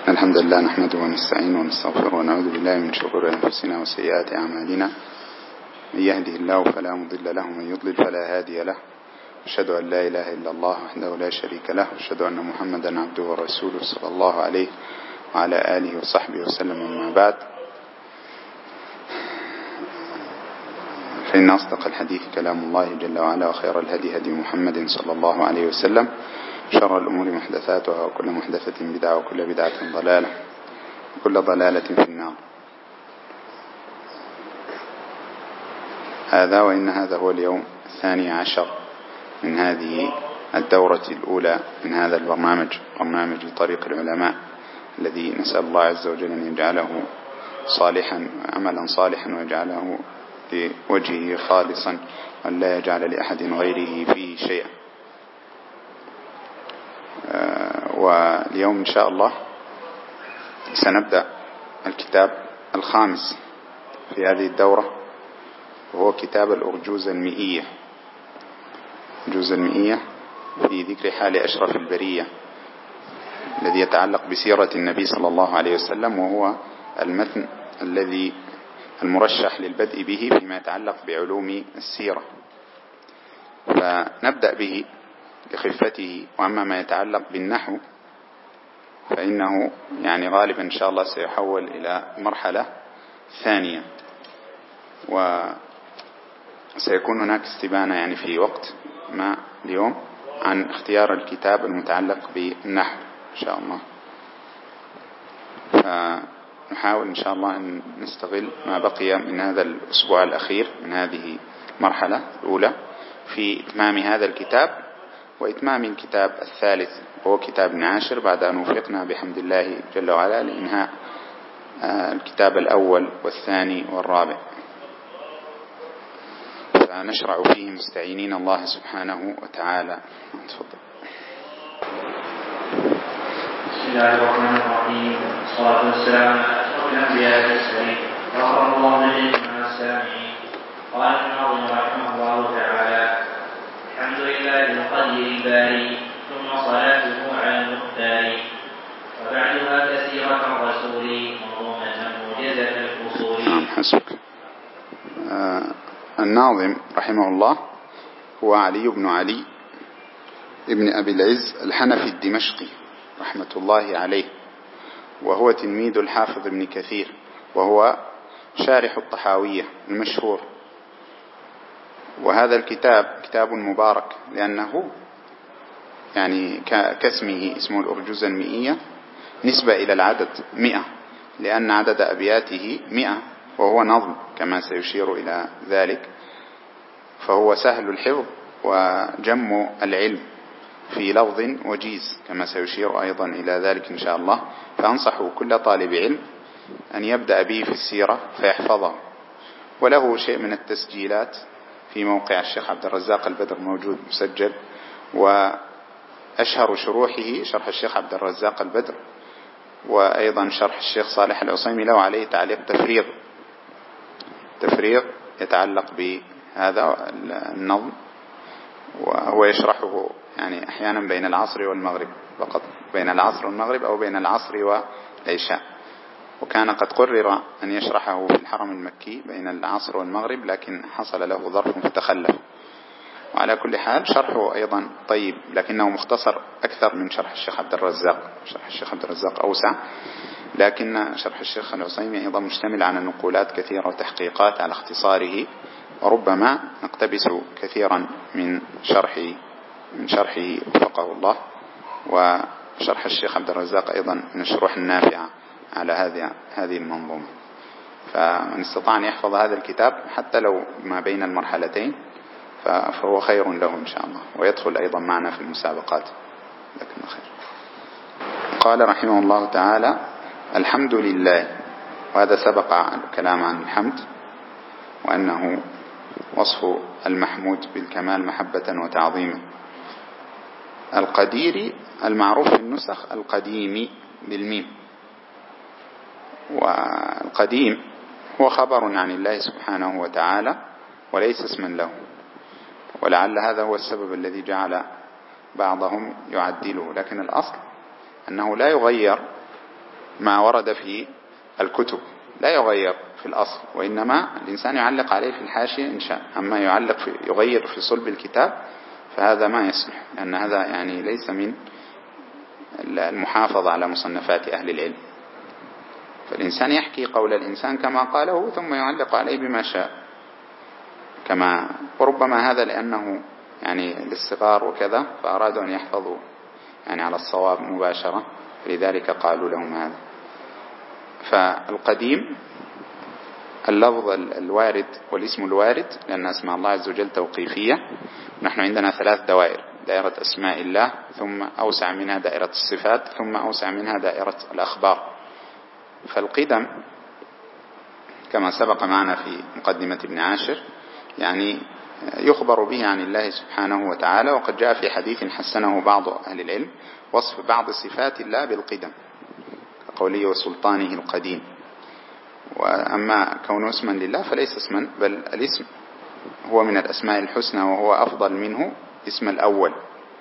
الحمد لله نحمده ونستعينه ونستغفره ونعوذ بالله من شرور أنفسنا وسيئات أعمالنا. من يهده الله فلا مضل له ومن يضلل فلا هادي له. أشهد أن لا إله إلا الله وحده لا شريك له، أشهد أن محمدا عبده ورسوله صلى الله عليه وعلى آله وصحبه وسلم. أما بعد، فإن أصدق الحديث كلام الله جل وعلا، وخير الهدي هدي محمد صلى الله عليه وسلم، شر الأمور محدثاتها، وكل محدثة بدعة، وكل بدعة ضلالة، وكل ضلالة في النار. هذا وإن هذا هو اليوم 12 من هذه الدورة الأولى من هذا البرنامج، برنامج طريق العلماء، الذي نسأل الله عز وجل أن يجعله صالحا، عملا صالحا، ويجعله لوجهه خالصا، وأن لا يجعل لأحد غيره فيه شيئا. واليوم إن شاء الله سنبدأ الكتاب الخامس في هذه الدورة، وهو كتاب الأرجوزة المئية، الأرجوزة المئية في ذكر حال أشرف البرية، الذي يتعلق بسيرة النبي صلى الله عليه وسلم، وهو المتن الذي المرشح للبدء به فيما يتعلق بعلوم السيرة، فنبدأ به لخفته. وأما ما يتعلق بالنحو فإنه يعني غالبا إن شاء الله سيحول إلى مرحلة ثانية، وسيكون هناك استبانة يعني في وقت ما اليوم عن اختيار الكتاب المتعلق بالنحو إن شاء الله. فنحاول إن شاء الله أن نستغل ما بقي من هذا الأسبوع الأخير من هذه المرحلة الأولى في إتمام هذا الكتاب، وإتمام الكتاب الثالث وهو كتاب 10، بعد أن وفقنا بحمد الله جل وعلا لإنهاء الكتاب الأول والثاني والرابع، فنشرع فيه مستعينين الله سبحانه وتعالى. تفضل. بسم الله الرحمن الرحيم، والصلاة والسلام على أشرف الأنبياء والمرسلين، غفر الله لجميع السامعين. قال الناظم رحمه الله تعالى: الحمد لله القدير الباري، ثم صلاته على المختار، وبعدها كثيرة الرسول منظومة موجزة الفصول. حسبك. الناظم رحمه الله هو علي بن علي ابن أبي العز الحنفي الدمشقي رحمة الله عليه، وهو تلميذ الحافظ ابن كثير، وهو شارح الطحاوية المشهور. وهذا الكتاب كتاب مبارك، لأنه يعني كاسمه، اسمه الأرجوزة المئية، نسبة إلى العدد 100، لأن عدد أبياته 100، وهو نظم كما سيشير إلى ذلك، فهو سهل الحفظ وجم العلم في لفظ وجيز كما سيشير أيضا إلى ذلك إن شاء الله. فأنصح كل طالب علم أن يبدأ به في السيرة فيحفظه، وله شيء من التسجيلات في موقع الشيخ عبد الرزاق البدر موجود مسجل، وأشهر شروحه شرح الشيخ عبد الرزاق البدر، وأيضا شرح الشيخ صالح العصيمي له عليه تعليق تفريغ يتعلق بهذا النظم، وهو يشرحه يعني أحيانا بين العصر والمغرب فقط، بين العصر والمغرب أو بين العصر والعشاء، وكان قد قرر أن يشرحه في الحرم المكي بين العصر والمغرب، لكن حصل له ظرف فتخلف. وعلى كل حال شرحه أيضا طيب، لكنه مختصر أكثر من شرح الشيخ عبد الرزاق. شرح الشيخ عبد الرزاق أوسع، لكن شرح الشيخ العصيمي أيضا مشتمل على نقولات كثيرة وتحقيقات على اختصاره، وربما نقتبس كثيرا من شرحه وفقه الله. وشرح الشيخ عبد الرزاق أيضا من الشروح النافعة على هذه المنظومة. فمن استطاع أن يحفظ هذا الكتاب حتى لو ما بين المرحلتين فهو خير له إن شاء الله، ويدخل أيضا معنا في المسابقات. لكن خير. قال رحمه الله تعالى: الحمد لله. وهذا سبق الكلام عن الحمد، وأنه وصف المحمود بالكمال محبة وتعظيما. القدير المعروف في النسخ القديم بالميم، والقديم هو خبر عن الله سبحانه وتعالى وليس اسما له، ولعل هذا هو السبب الذي جعل بعضهم يعدله، لكن الأصل أنه لا يغير ما ورد في الكتب لا يغير في الأصل، وإنما الإنسان يعلق عليه في الحاشية إن شاء. أما يغير في صلب الكتاب فهذا ما يصلح، لأن هذا يعني ليس من المحافظة على مصنفات أهل العلم. فالإنسان يحكي قول الإنسان كما قاله ثم يعلق عليه بما شاء، وربما هذا لأنه يعني للصغار وكذا، فأرادوا أن يحفظوا يعني على الصواب مباشرة، لذلك قالوا لهم هذا. فالقديم اللفظ الوارد والاسم الوارد، لأن أسماء الله عز وجل توقيفية. نحن عندنا 3 دوائر: دائرة أسماء الله، ثم أوسع منها دائرة الصفات، ثم أوسع منها دائرة الأخبار. فالقدم كما سبق معنا في مقدمة ابن عاشر يعني يخبر به عن الله سبحانه وتعالى، وقد جاء في حديث حسنه بعض أهل العلم وصف بعض صفات الله بالقدم كقوله وسلطانه القديم. وأما كونه اسما لله فليس اسما، بل الاسم هو من الأسماء الحسنى، وهو أفضل منه اسم الأول،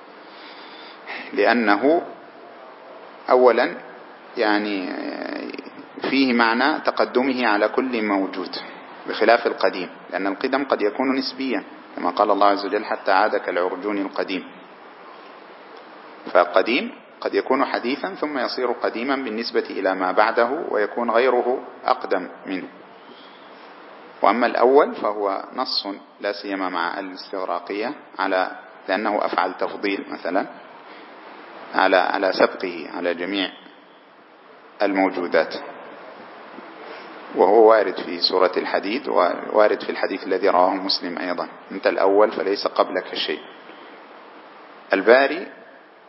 لأنه أولا يعني فيه معنى تقدمه على كل موجود، بخلاف القديم، لأن القدم قد يكون نسبيا كما قال الله عز وجل حتى عاد كالعرجون القديم. فقديم قد يكون حديثا ثم يصير قديما بالنسبة إلى ما بعده، ويكون غيره أقدم منه. وأما الأول فهو نص لا سيما مع الاستغراقية لأنه أفعل تفضيل مثلا على سبقه على جميع الموجودات. وهو وارد في سورة الحديد، ووارد في الحديث الذي رواه مسلم أيضا: أنت الأول فليس قبلك شيء. الباري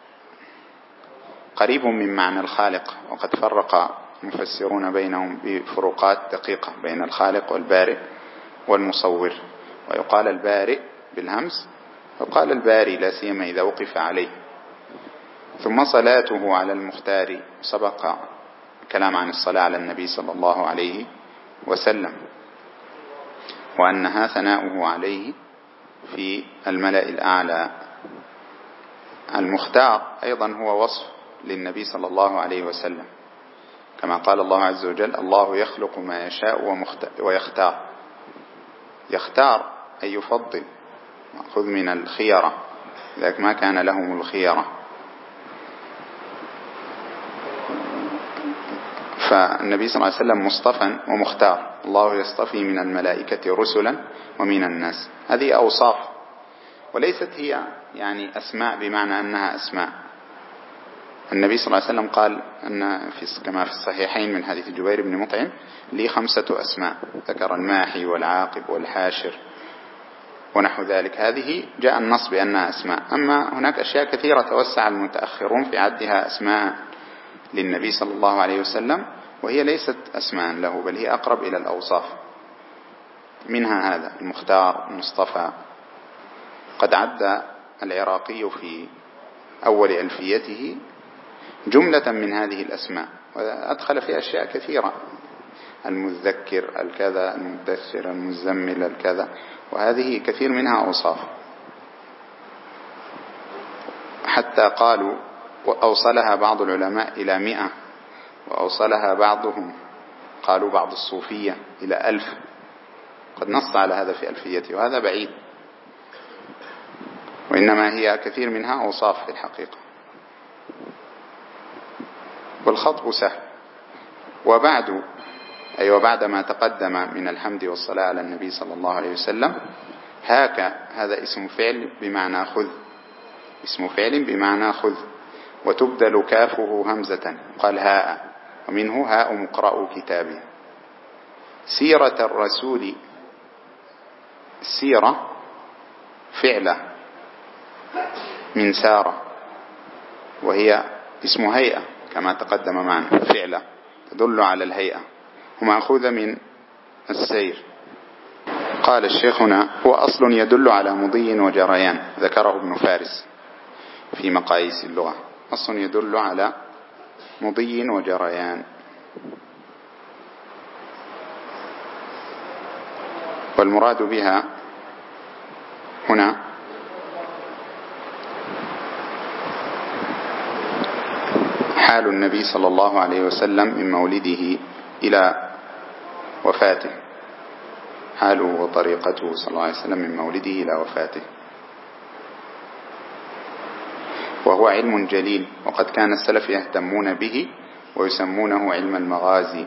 قريب من معنى الخالق، وقد فرق المفسرون بينهم بفروقات دقيقة بين الخالق والبارئ والمصور. ويقال البارئ بالهمز، وقال الباري لا سيما إذا وقف عليه. ثم صلاته على المختار، سبق كلام عن الصلاة على النبي صلى الله عليه وسلم، وأنها ثناؤه عليه في الملأ الأعلى. المختار أيضا هو وصف للنبي صلى الله عليه وسلم، كما قال الله عز وجل: الله يخلق ما يشاء ويختار. يختار أي يفضل، خذ من الخيرة، لذلك ما كان لهم الخيرة. فالنبي صلى الله عليه وسلم مصطفى ومختار. الله يصطفي من الملائكة رسلا ومن الناس. هذه أوصاف، وليست هي يعني أسماء بمعنى أنها أسماء. النبي صلى الله عليه وسلم قال أن كما في الصحيحين من حديث جبير بن مطعم: لي 5 أسماء، ذكر الماحي والعاقب والحاشر ونحو ذلك. هذه جاء النص بأنها أسماء. أما هناك أشياء كثيرة توسع المتأخرون في عدها أسماء للنبي صلى الله عليه وسلم، وهي ليست أسماء له، بل هي أقرب إلى الأوصاف. منها هذا المختار المصطفى. قد عد العراقي في أول ألفيته جملة من هذه الأسماء، وأدخل فيها أشياء كثيرة: المذكر الكذا، المدثر، المزمل الكذا، وهذه كثير منها أوصاف. حتى قالوا وأوصلها بعض العلماء إلى 100، وأوصلها بعضهم قالوا بعض الصوفية إلى 1000. قد نص على هذا في ألفيته، وهذا بعيد، وإنما هي كثير منها أوصاف في الحقيقة. والخطب سهل. وبعد وبعد ما تقدم من الحمد والصلاة على النبي صلى الله عليه وسلم، هذا اسم فعل بمعنى خذ، اسم فعل بمعنى خذ، وتبدل كافه همزة، قال هاء، ومنه هاء مقرأ كتابي. سيرة الرسول، السيرة فعلة من سارة، وهي اسم هيئة كما تقدم معنا، فعلة تدل على الهيئة، ومأخوذة من السير. قال الشيخ هنا: هو أصل يدل على مضي وجريان، ذكره ابن فارس في مقاييس اللغة. أصل يدل على مضي وجريان. والمراد بها هنا حال النبي صلى الله عليه وسلم من مولده إلى وفاته، حاله وطريقته صلى الله عليه وسلم من مولده إلى وفاته. وهو علم جليل، وقد كان السلف يهتمون به ويسمونه علم المغازي،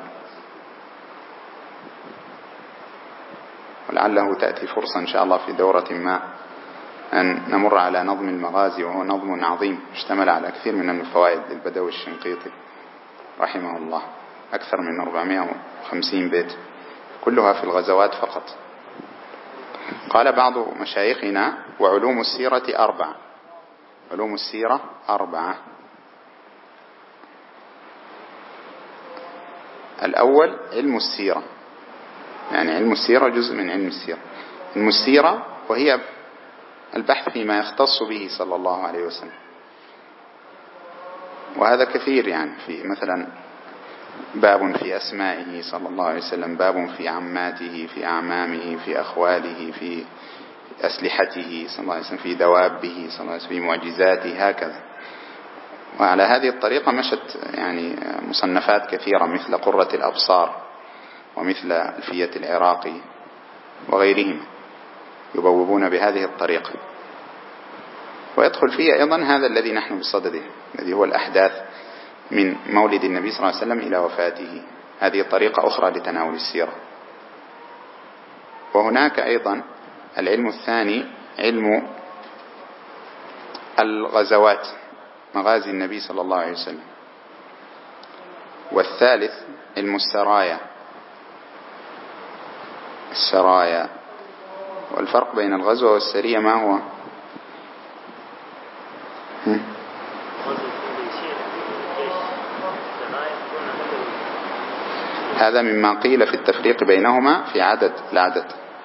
ولعله تأتي فرصة إن شاء الله في دورة ما أن نمر على نظم المغازي، وهو نظم عظيم اشتمل على كثير من الفوائد للبدوي الشنقيطي رحمه الله، أكثر من 450 بيت كلها في الغزوات فقط. قال بعض مشايخنا: وعلوم السيرة 4. علوم السيرة 4. الأول علم السيرة، يعني علم السيرة جزء من علم السيرة. علم السيرة وهي البحث فيما يختص به صلى الله عليه وسلم، وهذا كثير، يعني في مثلا باب في أسمائه صلى الله عليه وسلم، باب في عماته، في أعمامه، في أخواله، في أسلحته صلى الله عليه وسلم، في دوابه صلى الله عليه وسلم، في معجزاته، هكذا. وعلى هذه الطريقة مشت يعني مصنفات كثيرة مثل قرة الأبصار ومثل ألفية العراقي وغيرهم يبوبون بهذه الطريقة. ويدخل فيه أيضا هذا الذي نحن بصدده، الذي هو الأحداث من مولد النبي صلى الله عليه وسلم إلى وفاته. هذه طريقة أخرى لتناول السيرة. وهناك أيضا العلم الثاني علم الغزوات، مغازي النبي صلى الله عليه وسلم. والثالث علم السرايا. والفرق بين الغزوة والسرية ما هو؟ هذا مما قيل في التفريق بينهما في العدد.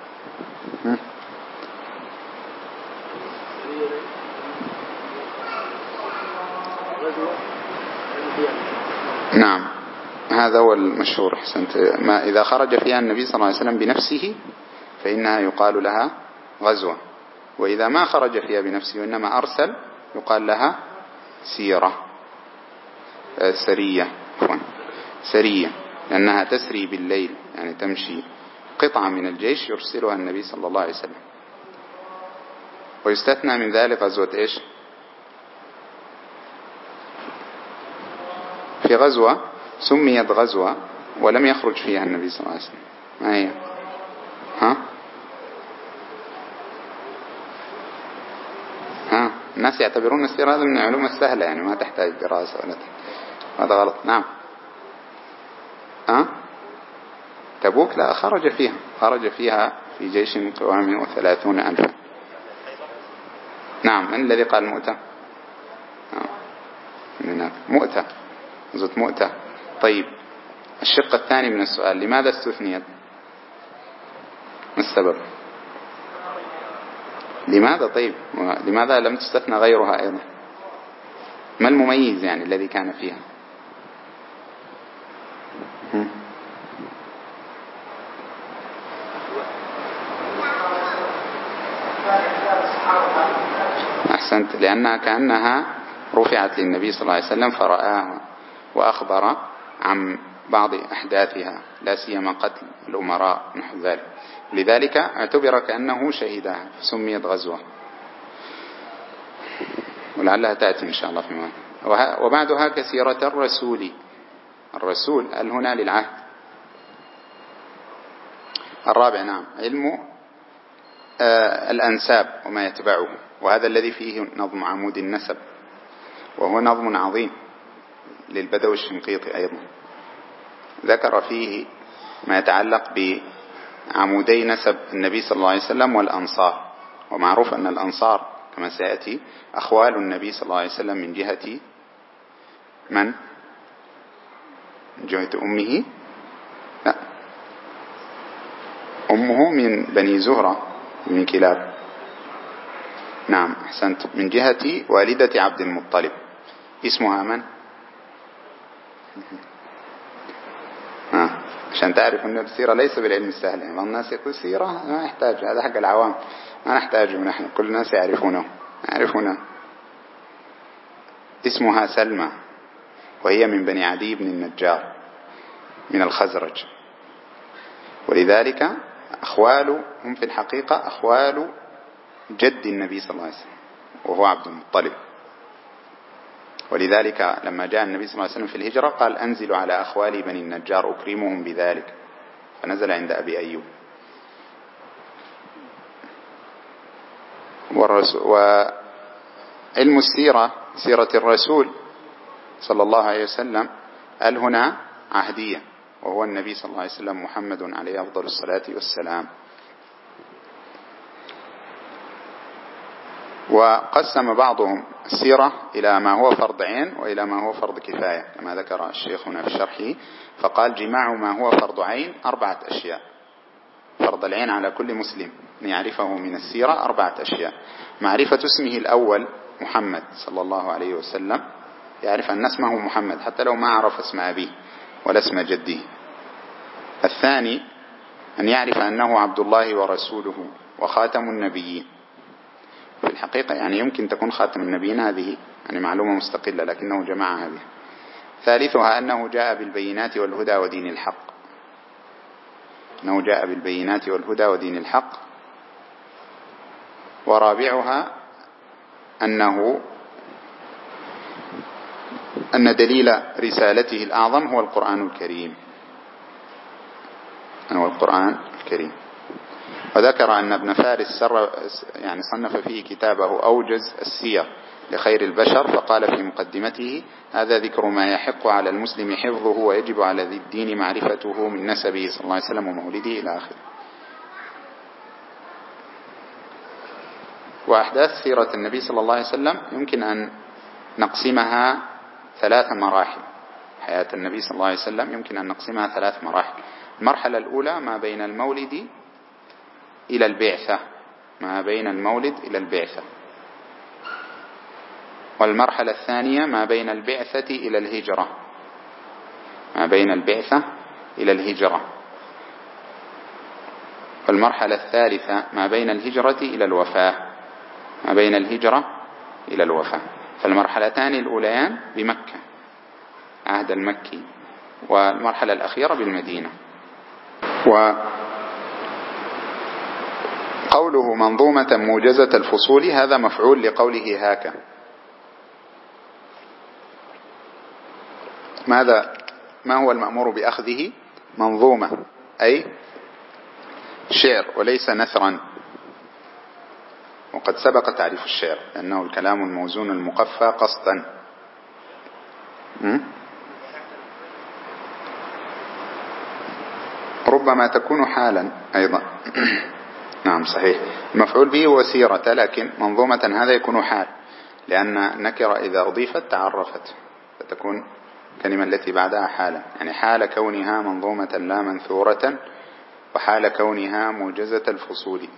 نعم، هذا هو المشهور. أحسنت. ما إذا خرج فيها النبي صلى الله عليه وسلم بنفسه فإنها يقال لها غزوة، وإذا ما خرج فيها بنفسه وإنما أرسل يقال لها سرية، لأنها تسري بالليل، يعني تمشي قطعة من الجيش يرسلها النبي صلى الله عليه وسلم. ويستثنى من ذلك غزوة إيش؟ في غزوة سميت غزوة ولم يخرج فيها النبي صلى الله عليه وسلم، ما هي؟ الناس يعتبرون السيرة هذا من العلوم السهلة، يعني ما تحتاج دراسة ولا هذا غلط. نعم. تبوك لا، خرج فيها في جيش قوامه 30,000. نعم. من الذي قال مؤتة؟ مؤتة. طيب، الشق الثاني من السؤال: لماذا استثنيت؟ ما السبب؟ لماذا؟ طيب، لماذا لم تستثنى غيرها أيضا؟ ما المميز يعني الذي كان فيها؟ أحسنت. لأنها كأنها رفعت للنبي صلى الله عليه وسلم فرآها وأخبر عن بعض أحداثها، لا سيما قتل الأمراء نحو ذلك، لذلك اعتبر كأنه شهدها فسميت غزوة، ولعلها تأتي إن شاء الله فيما. وبعدها كسيرة الرسول هنا للعهد. الرابع نعم علم الأنساب وما يتبعه، وهذا الذي فيه نظم عمود النسب، وهو نظم عظيم للبدوي الشنقيطي أيضا. ذكر فيه ما يتعلق بعمودي نسب النبي صلى الله عليه وسلم والأنصار. ومعروف أن الأنصار كما سيأتي أخوال النبي صلى الله عليه وسلم من جهة من؟ من جهة أمه؟ لا، أمه من بني زهرة من كلاب. نعم أحسنت. من جهة والدة عبد المطلب اسمها من؟ عشان تعرف أن السيرة ليس بالعلم السهل. يعني بعض الناس يقول سيرة ما يحتاج، هذا حق العوام، ما نحتاجه نحن، كل الناس يعرفونه. اسمها سلمى، وهي من بني عدي بن النجار من الخزرج، ولذلك أخوال هم في الحقيقة أخوال جد النبي صلى الله عليه وسلم وهو عبد المطلب. ولذلك لما جاء النبي صلى الله عليه وسلم في الهجرة قال أنزلوا على أخوالي بني النجار أكرمهم بذلك، فنزل عند أبي أيوب. وعلم السيرة، سيرة الرسول صلى الله عليه وسلم، هنا عهدية، وهو النبي صلى الله عليه وسلم محمد عليه أفضل الصلاة والسلام. وقسم بعضهم السيرة إلى ما هو فرض عين وإلى ما هو فرض كفاية كما ذكر الشيخ هنا في شرحه، فقال جماع ما هو فرض عين 4 أشياء. فرض العين على كل مسلم أن يعرفه من السيرة 4 أشياء: معرفة اسمه الأول محمد صلى الله عليه وسلم، يعرف أن اسمه محمد حتى لو ما عرف اسم أبيه ولا اسم جده. الثاني أن يعرف أنه عبد الله ورسوله وخاتم النبيين. في الحقيقة يعني يمكن تكون خاتم النبيين هذه يعني معلومة مستقلة، لكنه جمعها بها. ثالثها أنه جاء بالبينات والهدى ودين الحق، أنه جاء بالبينات والهدى ودين الحق. ورابعها أن دليل رسالته الأعظم هو القرآن الكريم، هو القرآن الكريم. وذكر أن ابن فارس يعني صنف فيه كتابه أوجز السير لخير البشر، فقال في مقدمته: هذا ذكر ما يحق على المسلم حفظه ويجب على ذي الدين معرفته من نسبه صلى الله عليه وسلم ومولده إلى آخره. وأحداث سيرة النبي صلى الله عليه وسلم يمكن أن نقسمها 3 مراحل. حياة النبي صلى الله عليه وسلم يمكن أن نقسمها 3 مراحل. المرحلة الأولى ما بين المولد إلى البعثة، ما بين المولد إلى البعثة. والمرحلة الثانية ما بين البعثة إلى الهجرة، ما بين البعثة إلى الهجرة. والمرحلة الثالثة ما بين الهجرة إلى الوفاة، ما بين الهجرة إلى الوفاة. فالمرحلتان الأوليان بمكة، عهد المكي، والمرحلة الأخيرة بالمدينة. وقوله منظومة موجزة الفصول هذا مفعول لقوله هاك. ما هو المأمور بأخذه؟ منظومة، أي شعر وليس نثرا. وقد سبق تعريف الشعر لأنه الكلام الموزون المقفى قصدا. ربما تكون حالا أيضا. نعم صحيح، المفعول به هو سيرة، لكن منظومة هذا يكون حال، لأن نكرة إذا أضيفت تعرفت فتكون كلمة التي بعدها حالا، يعني حال كونها منظومة لا منثورة، وحال كونها موجزة الفصول.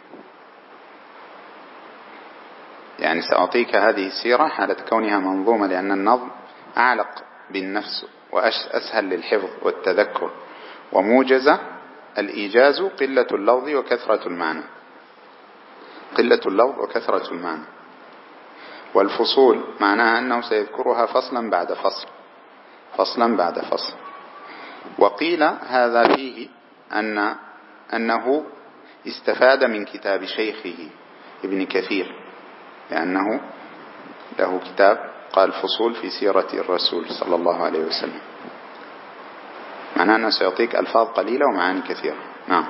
يعني سأعطيك هذه السيرة حالة كونها منظومة، لأن النظم أعلق بالنفس وأسهل للحفظ والتذكر. وموجزة الإيجاز قلة اللفظ وكثرة المعنى، قلة اللفظ وكثرة المعنى. والفصول معناها أنه سيذكرها فصلا بعد فصل، فصلا بعد فصل. وقيل هذا فيه أنه استفاد من كتاب شيخه ابن كثير، لأنه له كتاب قال فصول في سيرة الرسول صلى الله عليه وسلم. معناه أنه سيعطيك ألفاظ قليلة ومعاني كثيرة. نعم.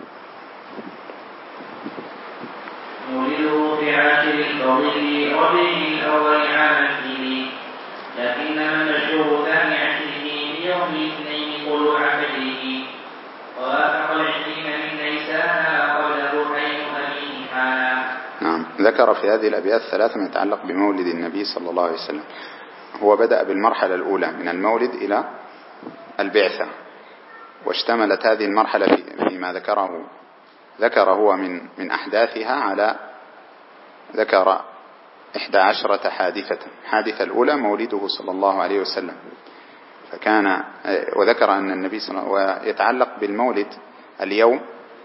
مولده في عاشر الفضيل ربيع الأول عام الفيل، لكنما المشهور ثاني عشره بيوم الاثنين طلوع فجره، ووافق 20 من نيسان قبله حين أبيه حالا. نعم، ذكر في هذه الأبيات 3 ما يتعلق بمولد النبي صلى الله عليه وسلم. هو بدأ بالمرحلة الأولى من المولد إلى البعثة، واشتملت هذه المرحلة فيما ذكر هو من أحداثها على ذكر 11 حادثة. الحادثة الأولى مولده صلى الله عليه وسلم، فكان وذكر أن النبي صلى الله عليه وسلم ويتعلق بالمولد اليوم،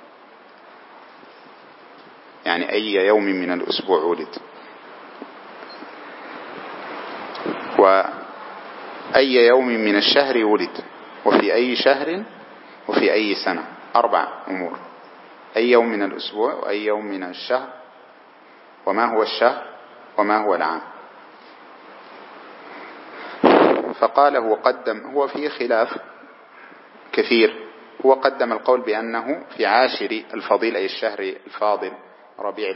يعني أي يوم من الأسبوع ولد. أي يوم من الشهر ولد، وفي أي شهر، وفي أي سنة. 4 أمور: أي يوم من الأسبوع، وأي يوم من الشهر، وما هو الشهر، وما هو العام. فقال هو فيه خلاف كثير. هو قدم القول بأنه في عاشر الفضيل، أي الشهر الفاضل، ربيع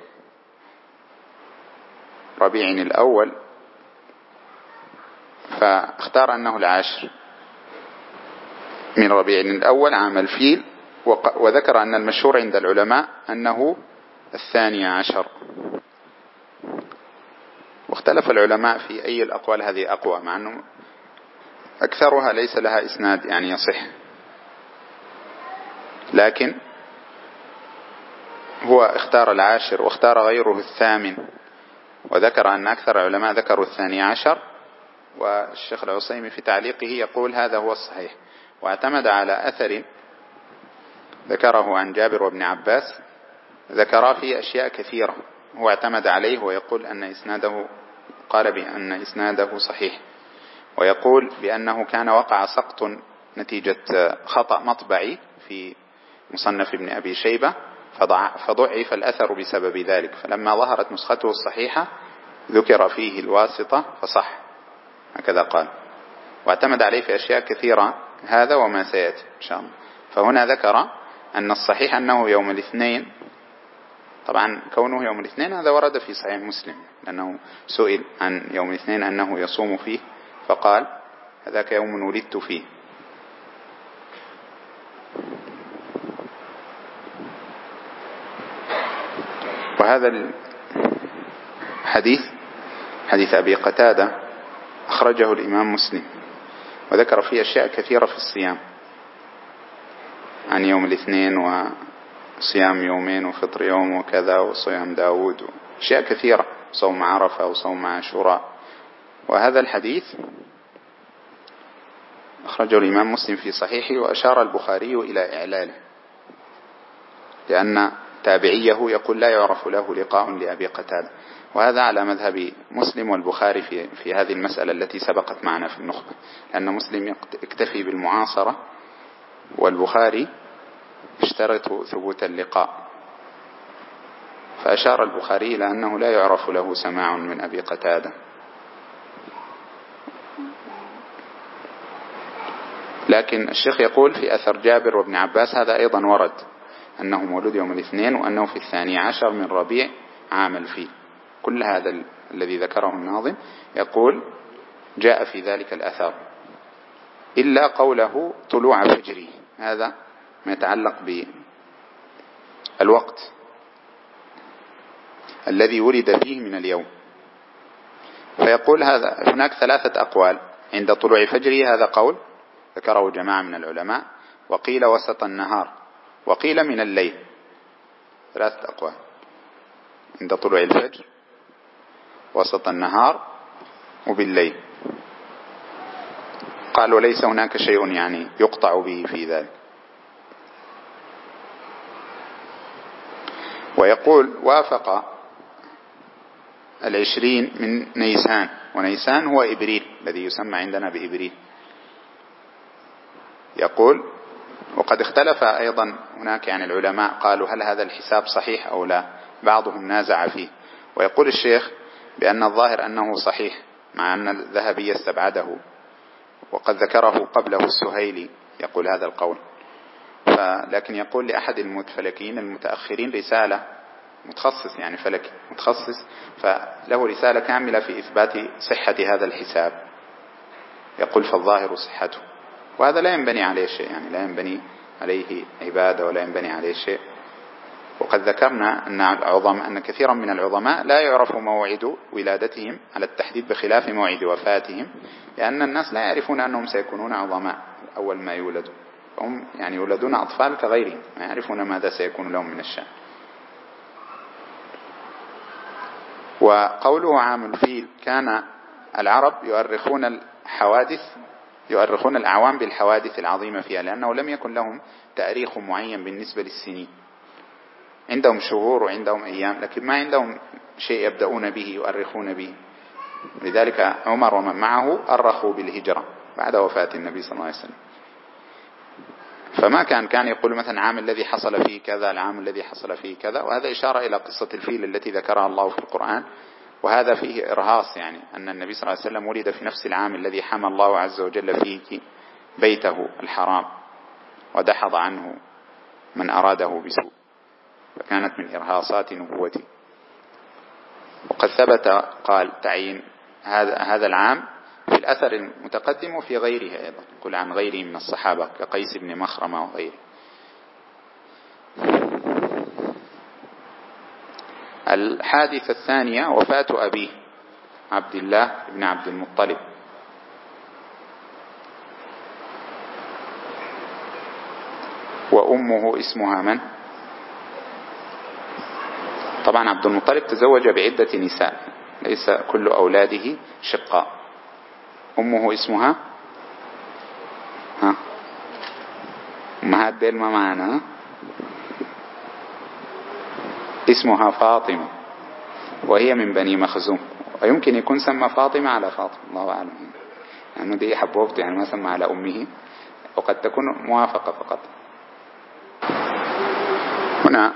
الأول، فاختار أنه العاشر من ربيع الأول عام الفيل. وذكر أن المشهور عند العلماء أنه 12. واختلف العلماء في أي الأقوال هذه أقوى، مع أنه أكثرها ليس لها إسناد يعني يصح، لكن هو اختار العاشر، واختار غيره 8، وذكر أن أكثر العلماء ذكروا 12. والشيخ العصيمي في تعليقه يقول هذا هو الصحيح، واعتمد على أثر ذكره عن جابر وابن عباس، ذكر فيه أشياء كثيرة، هو اعتمد عليه، ويقول أن إسناده، قال بأن إسناده صحيح، ويقول بأنه كان وقع سقط نتيجة خطأ مطبعي في مصنف ابن أبي شيبة، فضعف الأثر بسبب ذلك، فلما ظهرت نسخته الصحيحة ذكر فيه الواسطة فصح، هكذا قال. واعتمد عليه في أشياء كثيرة، هذا وما سيأتي إن شاء الله. فهنا ذكر أن الصحيح أنه يوم الاثنين. طبعا كونه يوم الاثنين هذا ورد في صحيح مسلم، لأنه سئل عن يوم الاثنين أنه يصوم فيه فقال هذاك يوم ولدت فيه. وهذا الحديث حديث أبي قتادة أخرجه الإمام مسلم، وذكر فيه أشياء كثيرة في الصيام، عن يوم الاثنين وصيام يومين وفطر يوم وكذا، وصيام داود، أشياء كثيرة، صوم عرفة وصوم عاشوراء. وهذا الحديث أخرجه الإمام مسلم في صحيحه، وأشار البخاري إلى إعلاله، لأن تابعيه يقول لا يعرف له لقاء لأبي قتادة، وهذا على مذهب مسلم والبخاري في هذه المسألة التي سبقت معنا في النخبة، لأن مسلم يكتفي بالمعاصرة، والبخاري اشترط ثبوت اللقاء، فأشار البخاري إلى أنه لا يعرف له سماع من أبي قتادة. لكن الشيخ يقول في أثر جابر وابن عباس هذا أيضا ورد، أنه مولود يوم الاثنين، وأنه في 12 من ربيع عام الفيل. كل هذا الذي ذكره الناظم يقول جاء في ذلك الأثر، إلا قوله طلوع فجره، هذا ما يتعلق بالوقت الذي ولد فيه من اليوم. فيقول هناك 3 أقوال عند طلوع فجره، هذا قول ذكره جماعة من العلماء، وقيل وسط النهار، وقيل من الليل. 3 أقوال: عند طلوع الفجر، وسط النهار، وبالليل. قال وليس هناك شيء يعني يقطع به في ذلك. ويقول وافق 20 من نيسان، ونيسان هو إبريل الذي يسمى عندنا بإبريل. يقول وقد اختلف أيضا هناك يعني العلماء، قالوا هل هذا الحساب صحيح أو لا، بعضهم نازع فيه. ويقول الشيخ بأن الظاهر أنه صحيح، مع أن الذهبي استبعده، وقد ذكره قبله السهيلي يقول هذا القول. لكن يقول لأحد المتفلكين المتأخرين رسالة، متخصص يعني فلكي متخصص، فله رسالة كاملة في إثبات صحة هذا الحساب، يقول فالظاهر صحته. وهذا لا ينبني عليه شيء، يعني لا ينبني عليه عبادة ولا ينبني عليه شيء. وقد ذكرنا أن كثيرا من العظماء لا يعرف موعد ولادتهم على التحديد بخلاف موعد وفاتهم، لأن الناس لا يعرفون أنهم سيكونون عظماء أول ما يولدوا، هم يعني يولدون أطفال كغيرهم، ما يعرفون ماذا سيكون لهم من الشأن. وقوله عام الفيل، كان العرب يؤرخون الأعوام بالحوادث العظيمة فيها، لأنه لم يكن لهم تاريخ معين بالنسبة للسنين. عندهم شهور وعندهم أيام، لكن ما عندهم شيء يبدأون به يؤرخون به. لذلك عمر ومن معه أرخوا بالهجرة بعد وفاة النبي صلى الله عليه وسلم. فما كان يقول مثلا عام الذي حصل فيه كذا، العام الذي حصل فيه كذا. وهذا إشارة إلى قصة الفيل التي ذكرها الله في القرآن، وهذا فيه إرهاص، يعني أن النبي صلى الله عليه وسلم ولد في نفس العام الذي حمى الله عز وجل فيه بيته الحرام ودحض عنه من أراده بسوء، فكانت من إرهاصات نبوته. وقد ثبت قال تعيين هذا العام في الأثر المتقدم وفي غيره أيضا، يقول عن غيره من الصحابة كقيس بن مخرمة وغيره. الحادثة الثانية وفاة أبيه عبد الله بن عبد المطلب. وأمه اسمها من؟ طبعا عبد المطلب تزوج بعدة نساء، ليس كل أولاده شقاء. أمه اسمها أمهات بيل ما معنا، اسمها فاطمة، وهي من بني مخزوم. ويمكن يكون سمى فاطمة على فاطمة، الله أعلم، يعني دي حبوبته، يعني ما سمى على أمه، وقد تكون موافقة فقط. هنا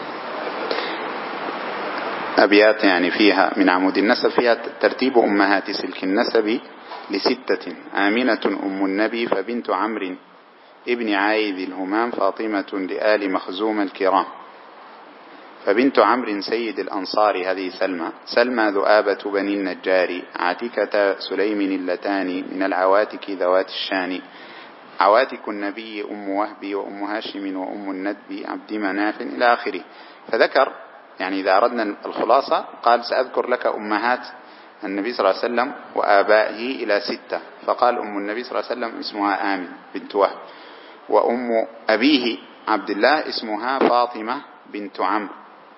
أبيات يعني فيها من عمود النسب، فيها ترتيب أمهات سلك النسب لستة: آمنة أم النبي فبنت عمرو ابن عايذ الهمام فاطمة لآل مخزوم الكرام، فبنت عمرو سيد الأنصار هذه سلمى ذؤابة بني النجار، عاتكة سليم اللتان من العواتك ذوات الشان، عواتك النبي أم وهب وأم هاشم وأم الندب عبد مناف إلى آخره. فذكر يعني إذا أردنا الخلاصة قال سأذكر لك أمهات النبي صلى الله عليه وسلم وآبائه إلى 6، فقال أم النبي صلى الله عليه وسلم اسمها آمن بنت وهب، وأم أبيه عبد الله اسمها فاطمة بنت عمرو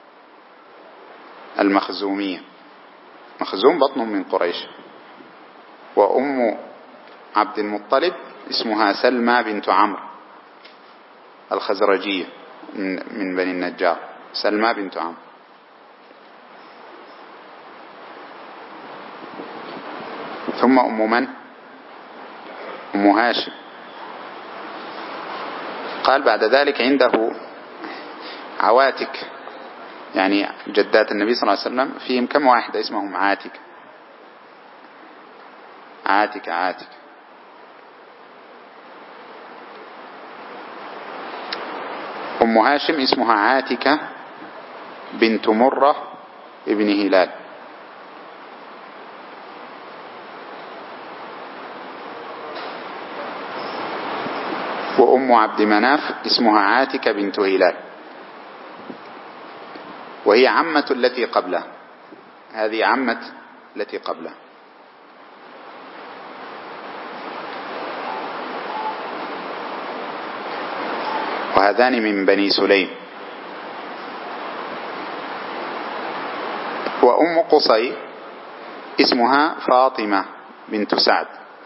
المخزومية، مخزوم بطن من قريش، وأم عبد المطلب اسمها سلمى بنت عمرو الخزرجية من بني النجار، سلمى بنت عمرو. ثم أم من؟ أم هاشم. قال بعد ذلك عنده عواتك، يعني جدات النبي صلى الله عليه وسلم فيهم كم واحدة اسمهم عاتك. أم هاشم اسمها عاتكة بنت مرة ابن هلال، وأم عبد مناف اسمها عاتكة بنت هلال، وهي عمة التي قبلها، هذه عمة التي قبلها. وهذان من بني سليم. وأم قصي اسمها فاطمة بنت سعد،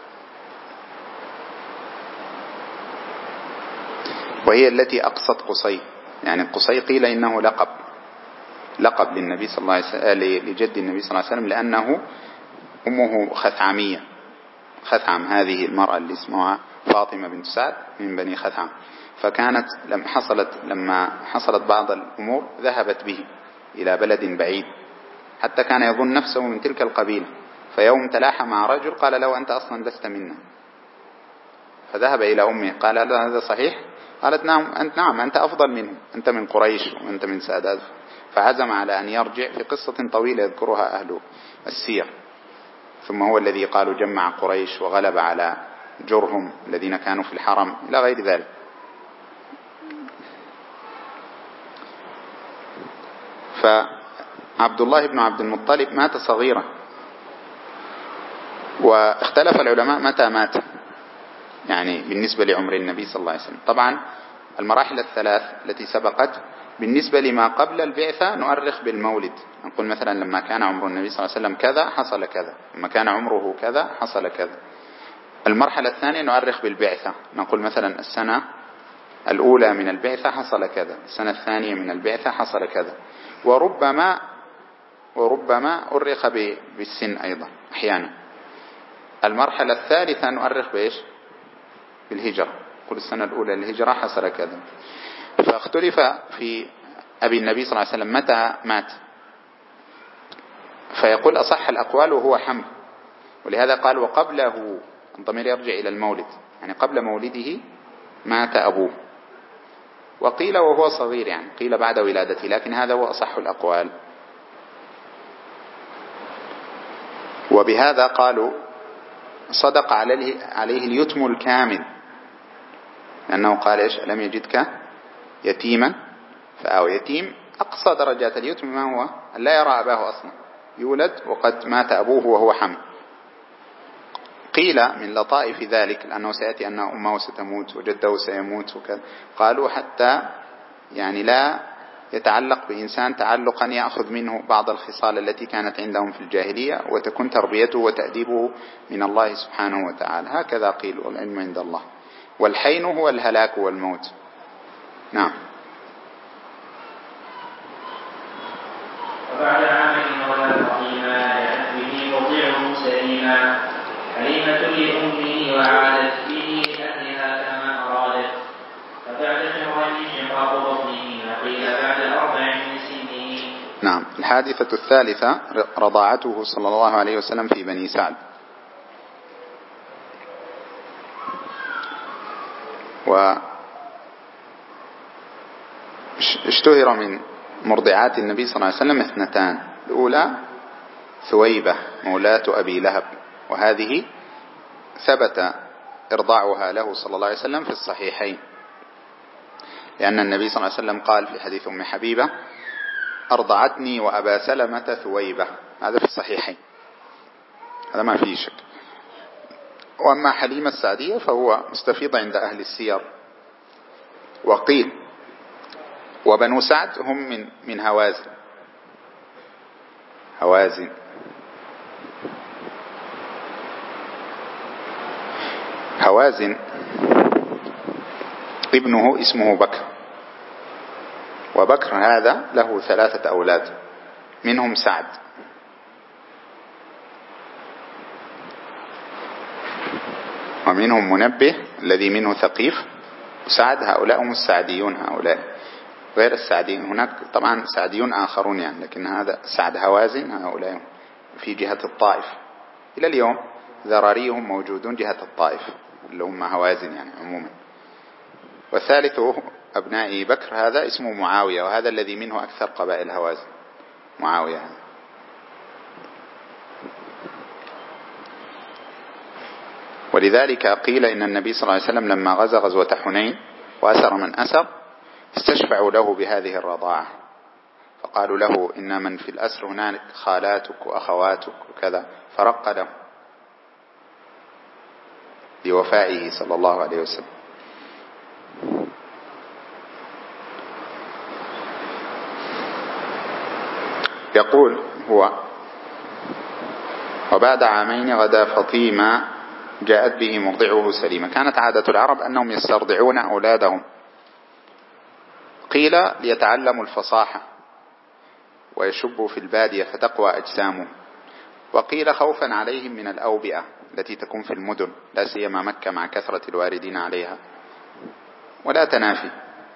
وهي التي أقصت قصي، يعني قصي قيل إنه لقب للنبي صلى الله عليه وسلم، لجد النبي صلى الله عليه وسلم، لأنه أمه خثعمية، خثعم هذه المرأة اللي اسمها فاطمة بنت سعد من بني خثعم. فكانت لما حصلت بعض الأمور ذهبت به إلى بلد بعيد، حتى كان يظن نفسه من تلك القبيلة. فيوم تلاحى مع رجل قال له أنت أصلا لست منا، فذهب إلى أمه قال هذا صحيح؟ قالت نعم أنت أفضل منه، أنت من قريش وأنت من سادات. فعزم على أن يرجع في قصة طويلة يذكرها أهل السير. ثم هو الذي قالوا جمع قريش وغلب على جرهم الذين كانوا في الحرم إلى غير ذلك. فعبد الله بن عبد المطلب مات صغيرا، واختلف العلماء متى مات، يعني بالنسبة لعمر النبي صلى الله عليه وسلم. طبعا المراحل الثلاث التي سبقت بالنسبة لما قبل البعثة نؤرخ بالمولد، نقول مثلا لما كان عمر النبي صلى الله عليه وسلم كذا حصل كذا، لما كان عمره كذا حصل كذا. المرحلة الثانية نؤرخ بالبعثة، نقول مثلا السنة الأولى من البعثة حصل كذا، السنة الثانية من البعثة حصل كذا. وربما وربما أرخ بالسن أيضا أحيانا. المرحلة الثالثة نؤرخ بإيش؟ بالهجرة. كل السنة الأولى للهجرة حصل كذا. فاختلف في أبي النبي صلى الله عليه وسلم متى مات، فيقول أصح الأقوال وهو حمل، ولهذا قال وقبله، الضمير يرجع إلى المولد، يعني قبل مولده مات أبوه. وقيل وهو صغير، يعني قيل بعد ولادته، لكن هذا هو أصح الأقوال. وبهذا قالوا صدق عليه اليتم الكامل، لأنه قال إيش؟ ألم يجدك يتيما فآوى. يتيم أقصى درجات اليتم ما هو؟ أن لا يرى أباه أصلا، يولد وقد مات أبوه وهو حمل. قيل من لطائف ذلك، لأنه سيأتي أن أمه ستموت وجده سيموت وكذا، قالوا حتى يعني لا يتعلق بإنسان تعلقا يأخذ منه بعض الخصال التي كانت عندهم في الجاهلية، وتكون تربيته وتأديبه من الله سبحانه وتعالى. هكذا قيل، والعلم عند الله. والحين هو الهلاك والموت. نعم. وبعد عام ولا فاطمة جاءت به مرضعه سليما حليمة لأمه وعادت به لأهلها كما أرادت. فبعد شهرين انشقاق بطنه، وقيل بعد 4 من سنه. نعم. الحادثة الثالثة رضاعته صلى الله عليه وسلم في بني سعد. واشتهر من مرضعات النبي صلى الله عليه وسلم 2. الأولى ثويبة مولاة أبي لهب، وهذه ثبت إرضاعها له صلى الله عليه وسلم في الصحيحين، لأن النبي صلى الله عليه وسلم قال في حديث أم حبيبة أرضعتني وأبا سلمة ثويبة، هذا في الصحيحين، هذا ما فيه شك. وأما حليمة السعدية فهو مستفيض عند أهل السير. وقيل وبنو سعد هم من هوازن. هوازن ابنه اسمه بكر، وبكر هذا له 3 أولاد، منهم سعد. ومنهم منبه الذي منه ثقيف، وسعد. هؤلاء هم السعديون، هؤلاء غير السعديين. هناك طبعا سعديون آخرون يعني، لكن هذا سعد هوازن هؤلاء في جهة الطائف. إلى اليوم ذراريهم موجودون جهة الطائف، اللي هم هوازن يعني عموما. والثالث أبناء بكر هذا اسمه معاوية، وهذا الذي منه أكثر قبائل هوازن، معاوية هذا. ولذلك قيل إن النبي صلى الله عليه وسلم لما غزا غزوة حنين وأسر من أسر استشفعوا له بهذه الرضاعة، فقالوا له إن من في الأسر هناك خالاتك وأخواتك وكذا، فرق له لوفائه صلى الله عليه وسلم. يقول هو وبعد 2 عام غدا فطيمة جاءت به مرضعه سليمة. كانت عادة العرب أنهم يسترضعون أولادهم، قيل ليتعلموا الفصاحة ويشبوا في البادية فتقوى أجسامهم، وقيل خوفا عليهم من الأوبئة التي تكون في المدن، لا سيما مكة مع كثرة الواردين عليها، ولا تنافي.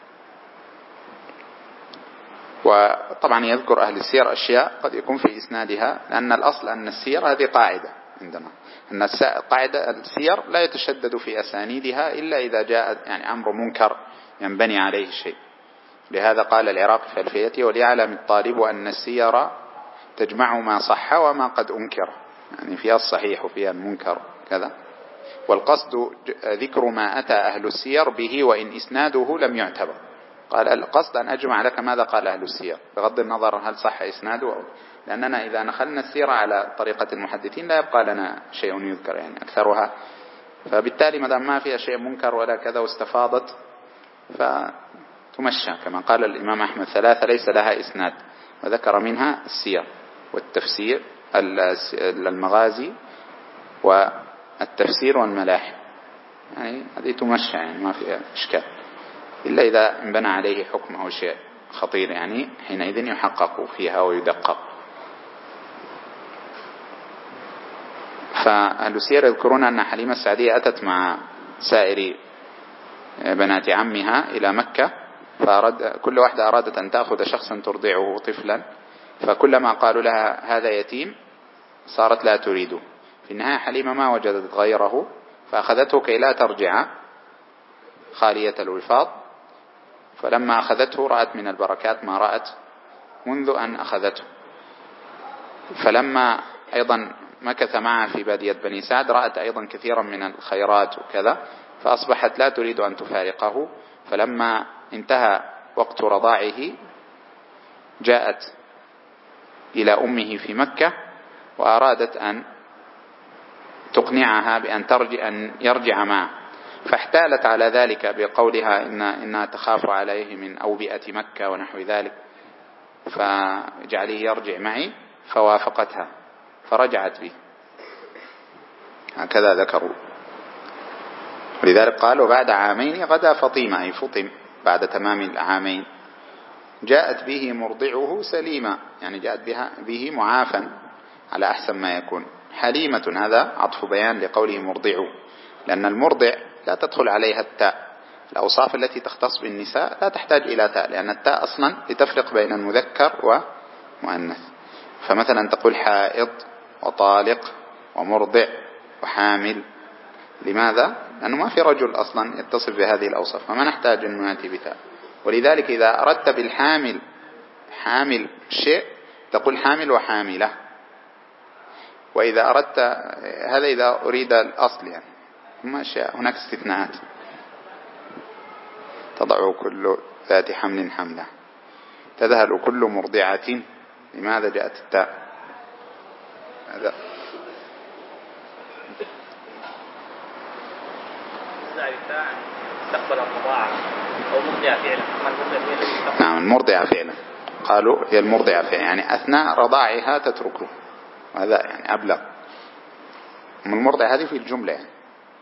وطبعا يذكر أهل السير أشياء قد يكون في إسنادها، لأن الأصل أن السير هذه قاعدة عندنا، أن قاعدة السير لا يتشدد في أسانيدها إلا إذا جاء يعني أمر منكر ينبني عليه الشيء. لهذا قال العراقي في ألفيته وليعلم الطالب أن السير تجمع ما صح وما قد أنكر، يعني فيها الصحيح وفيها المنكر كذا، والقصد ذكر ما أتى أهل السير به وإن إسناده لم يعتبر. قال القصد أن أجمع لك ماذا قال أهل السير بغض النظر هل صح إسناده أو، لأننا إذا نخلنا السيرة على طريقة المحدثين لا يبقى لنا شيء يذكر يعني أكثرها، فبالتالي مدام ما فيها شيء منكر ولا كذا واستفاضت فتمشى، كما قال الإمام أحمد 3 ليس لها إسناد، وذكر منها السير والتفسير المغازي والتفسير والملاحم، يعني هذه تمشى يعني ما فيها إشكال، إلا إذا انبنى عليه حكم أو شيء خطير يعني حينئذ يحقق فيها ويدقق. فأهل السير يذكرون أن حليمة السعدية أتت مع سائر بنات عمها إلى مكة، كل واحدة أرادت أن تأخذ شخصا ترضعه طفلا، فكلما قالوا لها هذا يتيم صارت لا تريده. في النهاية حليمة ما وجدت غيره فأخذته كي لا ترجع خالية الوفاض، فلما أخذته رأت من البركات ما رأت منذ أن أخذته. فلما أيضا مكث معها في بادية بني سعد رأت أيضا كثيرا من الخيرات وكذا، فأصبحت لا تريد أن تفارقه. فلما انتهى وقت رضاعه جاءت إلى أمه في مكة وأرادت أن تقنعها بأن يرجع معه، فاحتالت على ذلك بقولها إنها تخاف عليه من أوبئة مكة ونحو ذلك، فجعله يرجع معي، فوافقتها فرجعت به. هكذا ذكروا. ولذلك قالوا بعد عامين غدا فطيمة، أي فطم بعد تمام العامين. جاءت به مرضعه سليما، يعني جاءت به معافا على أحسن ما يكون. حليمة هذا عطف بيان لقوله مرضعه، لأن المرضع لا تدخل عليها التاء. الأوصاف التي تختص بالنساء لا تحتاج إلى تاء، لأن التاء أصلا لتفرق بين المذكر ومؤنث. فمثلا تقول حائض وطالق ومرضع وحامل. لماذا؟ لأنه ما في رجل أصلا يتصف بهذه الأوصاف، فما نحتاج أن نأتي بتاء. ولذلك إذا أردت بالحامل حامل شيء تقول حامل وحاملة. وإذا أردت هذا إذا أريد الأصل، يعني هناك استثناءات. تضع كل ذات حمل حمله، تذهل كل مرضعة. لماذا جاءت التاء؟ هذا تقبل الرضاعة أو مرضعة فعلا. نعم المرضعة فعلا، قالوا هي المرضعة فعلا، يعني أثناء رضاعها تتركه، هذا يعني أبلغ من المرضعة هذه في الجملة. يعني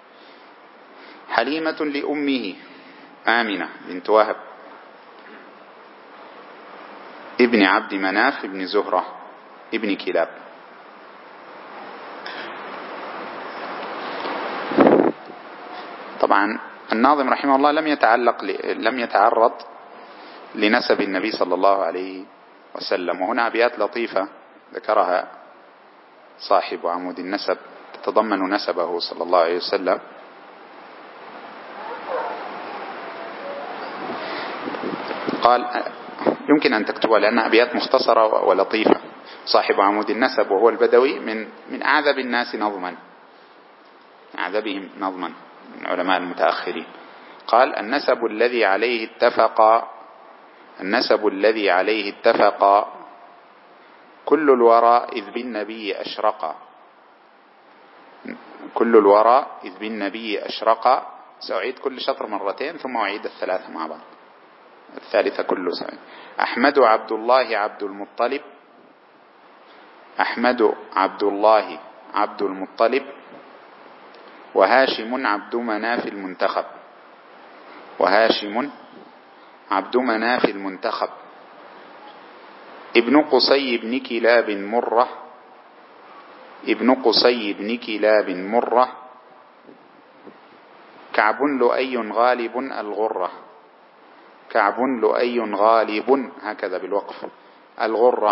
حليمة لأمه آمنة بنت وهب ابن عبد مناف ابن زهرة ابن كلاب. طبعا الناظم رحمه الله لم يتعرض لنسب النبي صلى الله عليه وسلم، وهنا أبيات لطيفة ذكرها صاحب عمود النسب تتضمن نسبه صلى الله عليه وسلم. قال يمكن أن تكتبها لأنها أبيات مختصرة ولطيفة. صاحب عمود النسب وهو البدوي من أعذب الناس نظما، أعذبهم نظما من علماء المتأخرين. قال النسب الذي عليه اتفق كل الورى إذ بالنبي أشرق. كل الورى إذ بالنبي أشرق. سأعيد كل شطر مرتين ثم أعيد الثلاثة مع بعض، الثالثة كله سعيد. أحمد عبد الله عبد المطلب، أحمد عبد الله عبد المطلب، وهاشم عبد مناف المنتخب، وهاشم عبد مناف المنتخب، ابن قصي بن كلاب مرة، ابن قصي بن كلاب مرة، كعب لؤي غالب الغرة، كعب لؤي غالب هكذا بالوقف الغرة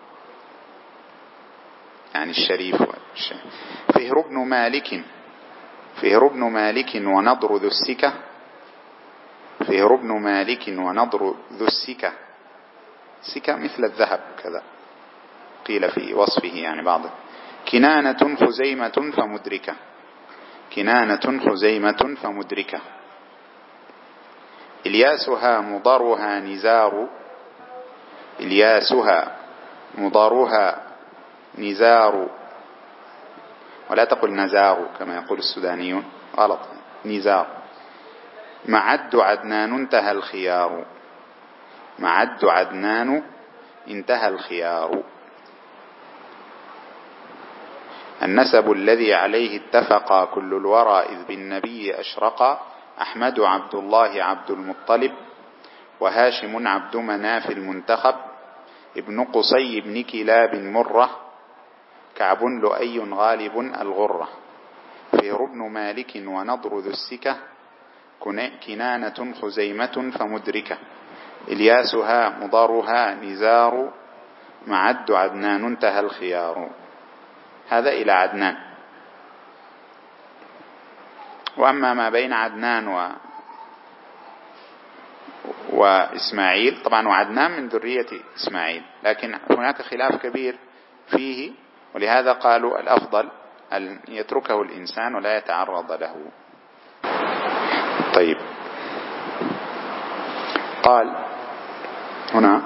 يعني الشريف. فهر بن مالك، فهر بن مالك ونضر ذو السكة، فهر بن مالك ونضر ذو السكة. سكة مثل الذهب كذا قيل في وصفه يعني بعضه. كنانة خزيمة فمدركة، كنانة خزيمة فمدركة. إلياسها مضرها نزار، إلياسها مضرها نزار، ولا تقل نزار كما يقول السودانيون، غلط، نزار. معد عدنان انتهى الخيار، معد عدنان انتهى الخيار. النسب الذي عليه اتفق كل الورى إذ بالنبي أشرق. أحمد عبد الله عبد المطلب، وهاشم عبد مناف المنتخب، ابن قصي بن كلاب مرة، كعب لؤي غالب الغرة، فهر بن مالك ونضر ذو السكة، كنانة خزيمة فمدركة، إلياسها مضارها نزار، معد عدنان انتهى الخيار. هذا إلى عدنان. وأما ما بين عدنان وإسماعيل، طبعا وعدنان من ذرية إسماعيل، لكن هناك خلاف كبير فيه، ولهذا قالوا الأفضل أن يتركه الإنسان ولا يتعرض له. طيب، قال هنا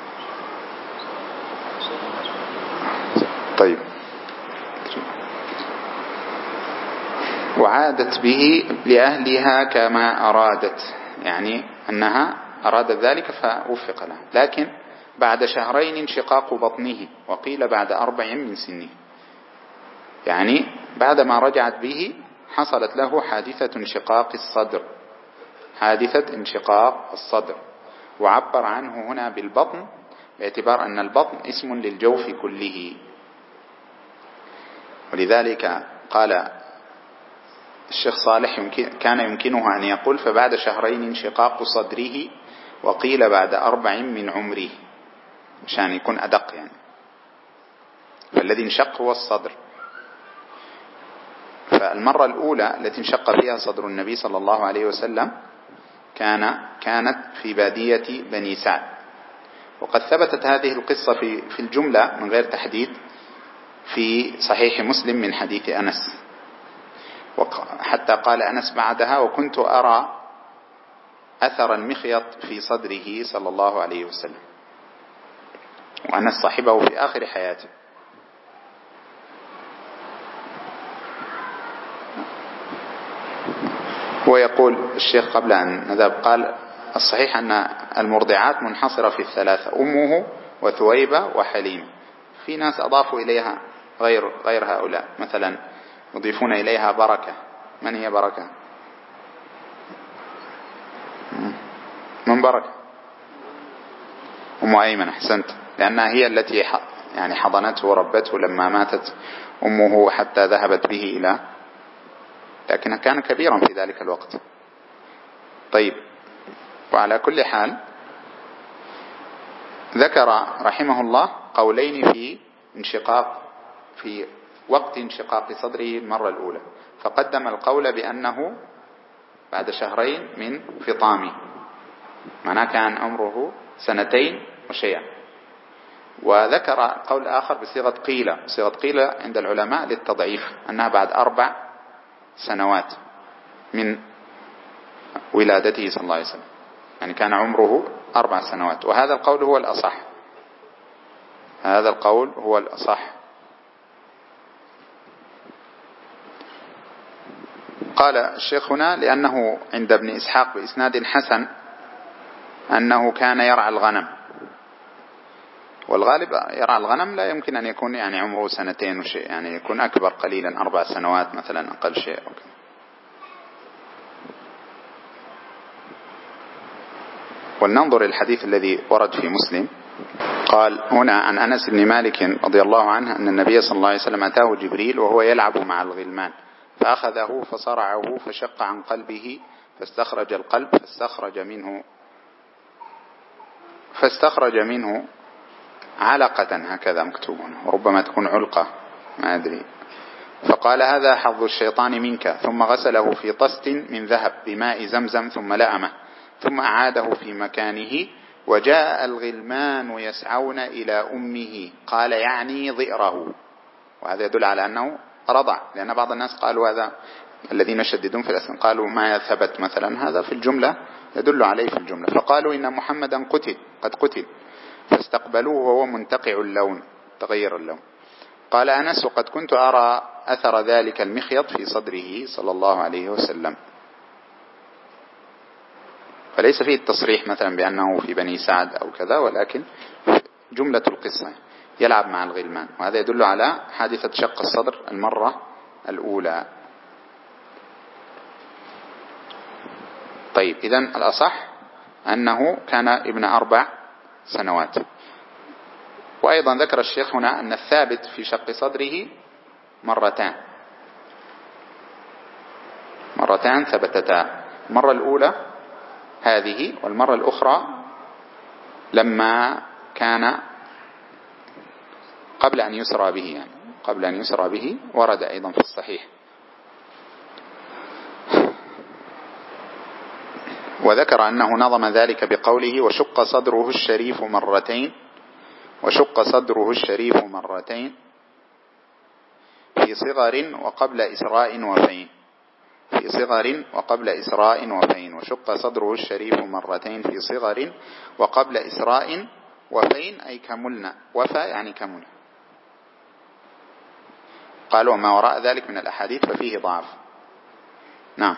طيب وعادت به لأهلها كما أرادت، يعني أنها أرادت ذلك فوفق لها، لكن بعد شهرين انشقاق بطنه، وقيل بعد 4 من سنه، يعني بعدما رجعت به حصلت له حادثة انشقاق الصدر، حادثة انشقاق الصدر، وعبر عنه هنا بالبطن باعتبار أن البطن اسم للجوف كله. ولذلك قال الشيخ صالح كان يمكنه أن يقول فبعد شهرين انشقاق صدره، وقيل بعد 4 من عمره، مشان يكون أدق يعني. فالذي انشق هو الصدر. فالمرة الأولى التي انشق فيها صدر النبي صلى الله عليه وسلم كانت في بادية بني سعد، وقد ثبتت هذه القصة في الجملة من غير تحديد في صحيح مسلم من حديث أنس، حتى قال أنس بعدها: وكنت أرى أثر المخيط في صدره صلى الله عليه وسلم. وأنس صاحبه في آخر حياته. ويقول الشيخ قبل أن نذهب، قال: الصحيح أن المرضعات منحصرة في 3: أمه وثويبة وحليم. في ناس أضافوا إليها غير هؤلاء، مثلا يضيفون إليها بركة. من هي بركة؟ من بركة؟ أم أيمن، أحسنت، لأنها هي التي يعني حضنته وربته لما ماتت أمه حتى ذهبت به لكنه كان كبيرا في ذلك الوقت. طيب، وعلى كل حال ذكر رحمه الله قولين في وقت انشقاق صدره المرة الأولى، فقدم القول بأنه بعد 2 شهرين من فطامه، معناه كان عمره 2 وشيئا. وذكر قول آخر بصيغة قيل، صيغة قيل عند العلماء للتضعيف، أنها بعد 4 سنوات من ولادته صلى الله عليه وسلم، يعني كان عمره 4 سنوات. وهذا القول هو الأصح، هذا القول هو الأصح. قال الشيخ هنا: لأنه عند ابن إسحاق بإسناد حسن أنه كان يرعى الغنم، والغالب يرعى الغنم لا يمكن أن يكون يعني عمره 2 وشيء، يعني يكون أكبر قليلا، 4 سنوات مثلا أقل شيء. ولننظر الحديث الذي ورد في مسلم. قال هنا عن أنس بن مالك رضي الله عنه أن النبي صلى الله عليه وسلم أتاه جبريل وهو يلعب مع الغلمان، فأخذه فصرعه فشق عن قلبه، فاستخرج القلب فاستخرج منه علقة، هكذا مكتوب هنا، وربما تكون علقة ما أدري، فقال: هذا حظ الشيطان منك. ثم غسله في طست من ذهب بماء زمزم ثم لأمه، ثم أعاده في مكانه. وجاء الغلمان يسعون إلى أمه، قال يعني ضئره، وهذا يدل على أنه رضع، لأن بعض الناس قالوا هذا، الذين يشددون في الأسنان قالوا ما ثبت مثلا، هذا في الجملة يدل عليه في الجملة. فقالوا إن محمدا قد قتل، فاستقبلوه وهو منتقع اللون، تغير اللون. قال أنس: وقد كنت أرى أثر ذلك المخيط في صدره صلى الله عليه وسلم. فليس فيه التصريح مثلا بأنه في بني سعد أو كذا، ولكن جملة القصة يلعب مع الغلمان، وهذا يدل على حادثة شق الصدر المرة الأولى. طيب، إذن الأصح أنه كان ابن 4 سنوات. وأيضا ذكر الشيخ هنا أن الثابت في شق صدره مرتان ثبتتا، المرة الأولى هذه، والمرة الأخرى لما كان قبل أن يسرى به، يعني قبل أن يسرى به ورد أيضا في الصحيح. وذكر أنه نظم ذلك بقوله وشق صدره الشريف مرتين في صغر وقبل إسراء وفين، وشق صدره الشريف مرتين في صغر وقبل إسراء وفين، أي كملنا، وفى يعني كمل. قال وما وراء ذلك من الأحاديث ففيه ضعف. نعم.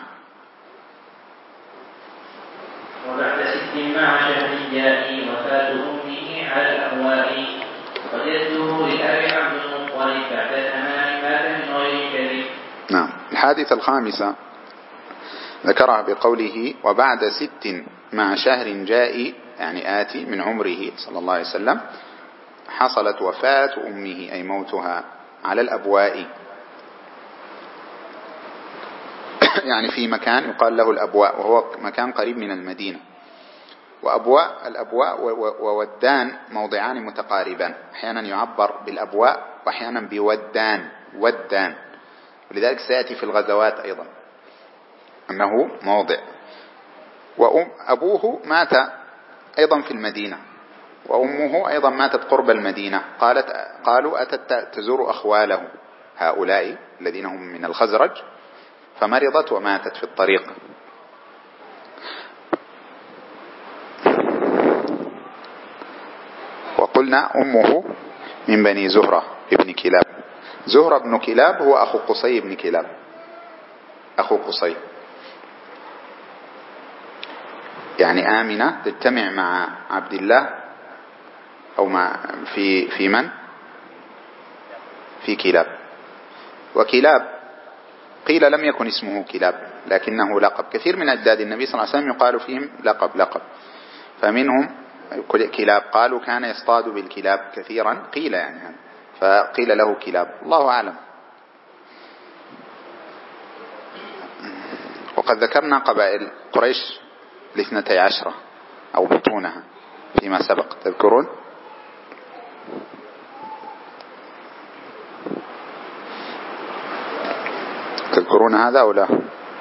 وبعد 6 مع شهر جاء وفاة أمه على الأبواب، وجده لأبي عبد المطلب بعد 8 مات من غير كذب. نعم. الحادثة الخامسة ذكرها بقوله وبعد 6 مع شهر جاء، يعني آتي من عمره صلى الله عليه وسلم، حصلت وفاة أمه أي موتها على الأبواء، يعني في مكان يقال له الأبواء، وهو مكان قريب من المدينة. الأبواء وودان موضعان متقاربان، أحيانا يعبر بالأبواء وأحيانا بودان، ولذلك سيأتي في الغزوات أيضا أنه موضع. وأبوه مات أيضا في المدينة، وأمه أيضا ماتت قرب المدينة. قالوا أتت تزور أخواله هؤلاء الذين هم من الخزرج، فمرضت وماتت في الطريق. وقلنا أمه من بني زهرة ابن كلاب. زهرة بن كلاب هو أخو قصي بن كلاب، أخو قصي، يعني آمنة تجتمع مع عبد الله أو في من؟ في كلاب. وكلاب قيل لم يكن اسمه كلاب لكنه لقب. كثير من أجداد النبي صلى الله عليه وسلم يقال فيهم لقب، فمنهم كلاب قالوا كان يصطاد بالكلاب كثيرا، قيل يعني هذا، فقيل له كلاب، الله أعلم. وقد ذكرنا قبائل قريش 12 أو بطونها فيما سبق، تذكرون هذا أو لا؟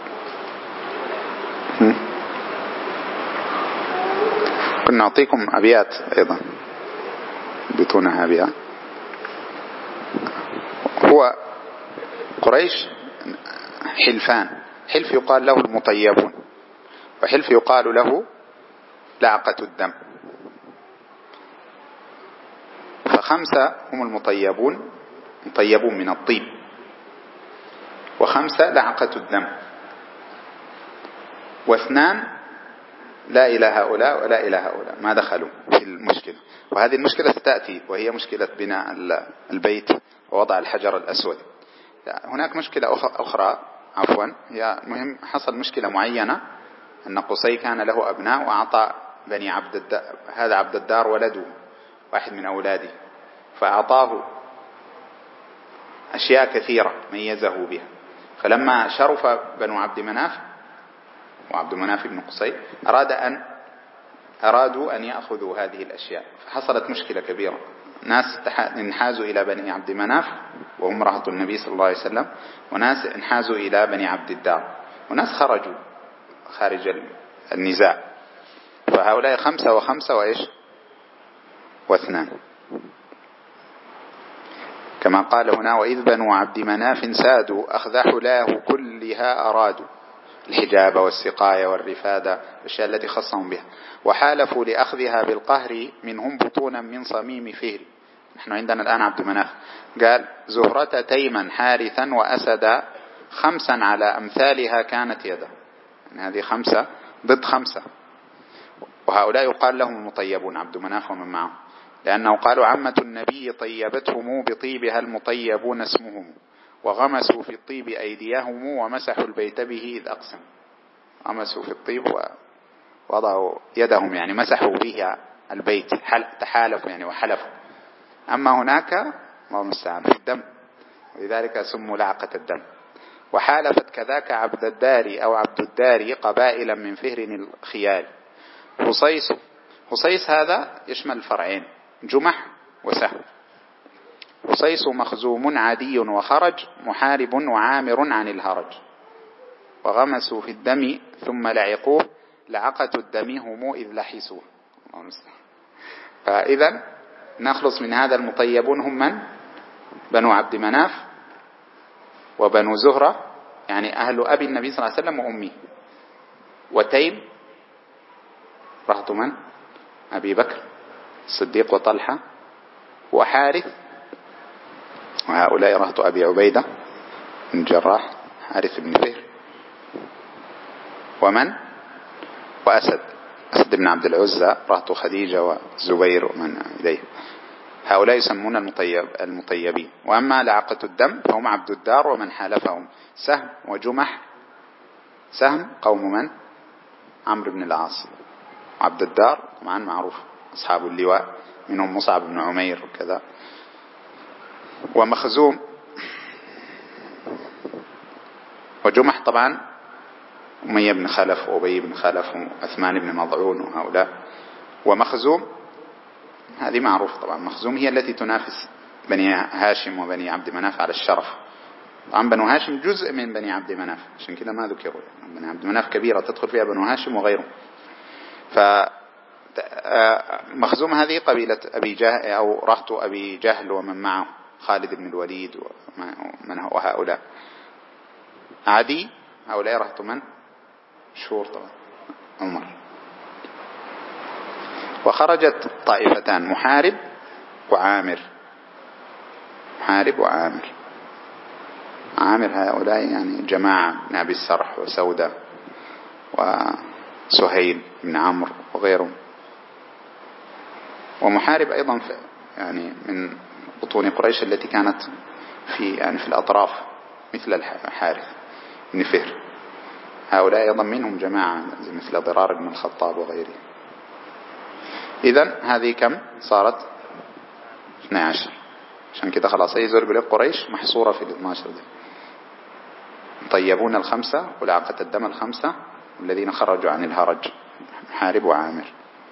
كنا نعطيكم أبيات أيضا بطونها أبيات. هو قريش حلفان، حلف يقال له المطيبون، وحلف يقال له لعقة الدم. ف5 هم المطيبون، مطيبون من الطيب، و5 لعقة الدم، و2 لا إلى هؤلاء ولا إلى هؤلاء، ما دخلوا في المشكلة. وهذه المشكلة ستأتي، وهي مشكلة بناء البيت ووضع الحجر الأسود. هناك مشكلة أخرى هي مهم، حصل مشكلة معينة أن قصي كان له أبناء، وأعطى بني هذا عبد الدار ولده واحد من أولاده، فأعطاه أشياء كثيرة ميزه بها. فلما شرف بنو عبد مناف وعبد مناف بن قصي أرادوا أن يأخذوا هذه الأشياء، فحصلت مشكلة كبيرة. ناس انحازوا إلى بني عبد مناف وهم رهط النبي صلى الله عليه وسلم، وناس انحازوا إلى بني عبد الدار، وناس خرجوا خارج النزاع. فهؤلاء 5 و5 وإيش و2، كما قال هنا وإذ بنو عبد مناف سادوا أخذ حلاه كلها أرادوا، الحجاب والسقاية والرفادة، الأشياء التي خصهم بها، وحالفوا لأخذها بالقهر منهم بطونا من صميم فهر. نحن عندنا الآن عبد مناف، قال زهرة تيما حارثا وأسدا 5 على أمثالها كانت يدا، يعني هذه 5 ضد 5. وهؤلاء يقال لهم المطيبون، عبد مناف ومن معه، لأنه قالوا عمة النبي طيبتهم بطيبها المطيبون اسمهم، وغمسوا في الطيب أيديهم ومسحوا البيت به إذ أقسم. غمسوا في الطيب ووضعوا يدهم، يعني مسحوا به البيت، تحالفوا يعني وحلفوا. أما هناك الله المستعان في الدم، ولذلك سموا لعقة الدم. وحالفت كذاك عبد الدار أو عبد الدار قبائلا من فهر الخيال. حصيص هذا يشمل فرعين، جمح وسهم. حصيص مخزوم عادي وخرج، محارب وعامر عن الهرج. وغمسوا في الدم ثم لعقوه، لعقة الدم هم إذ لحسوه. فإذا نخلص من هذا المطيبون هم من؟ بنو عبد مناف وبنو زهرة، يعني أهل أبي النبي صلى الله عليه وسلم وأمه. وتيم رهط من؟ أبي بكر الصديق وطلحة وحارث، وهؤلاء رهط أبي عبيدة بن الجراح، حارث بن فهر. ومن؟ وأسد بن عبد العزى رهط خديجة والزبير ومن إليه. هؤلاء يسمون المطيبين. وأما لعقة الدم فهم عبد الدار ومن حالفهم. سهم وجمح، سهم قوم من؟ عمرو بن العاص. عبد الدار طبعا معروف أصحاب اللواء، منهم مصعب بن عمير وكذا. ومخزوم وجمح طبعا أمية بن خلف وأبي بن خلف وعثمان بن مضعون وهؤلاء. ومخزوم هذه معروف طبعا، مخزوم هي التي تنافس بني هاشم وبني عبد مناف على الشرف. طبعا بنو هاشم جزء من بني عبد مناف، عشان كده ما ذكروا. بني عبد مناف كبيرة تدخل فيها بنو هاشم وغيره. فمخزوم هذه قبيلة أبي جهل أو رهط أبي جهل ومن معه، خالد بن الوليد ومن هو هؤلاء. عدي هؤلاء رهط من؟ شور طبعا عمر. وخرجت طائفتان، محارب وعامر. محارب وعامر. عامر هؤلاء يعني جماعة من أبي السرح وسودة وسهيل بن عمرو وغيرهم. ومحارب أيضا يعني من بطون قريش التي كانت في الأطراف مثل الحارث بن فهر. هؤلاء أيضا منهم جماعة مثل ضرار بن الخطاب وغيره. إذن هذه كم صارت؟ 12. عشان كده خلاص أي زول بلغ قريش محصورة في 12 دي. طيبون 5، ولعقة الدم 5، والذين خرجوا عن الهرج محارب وعامر.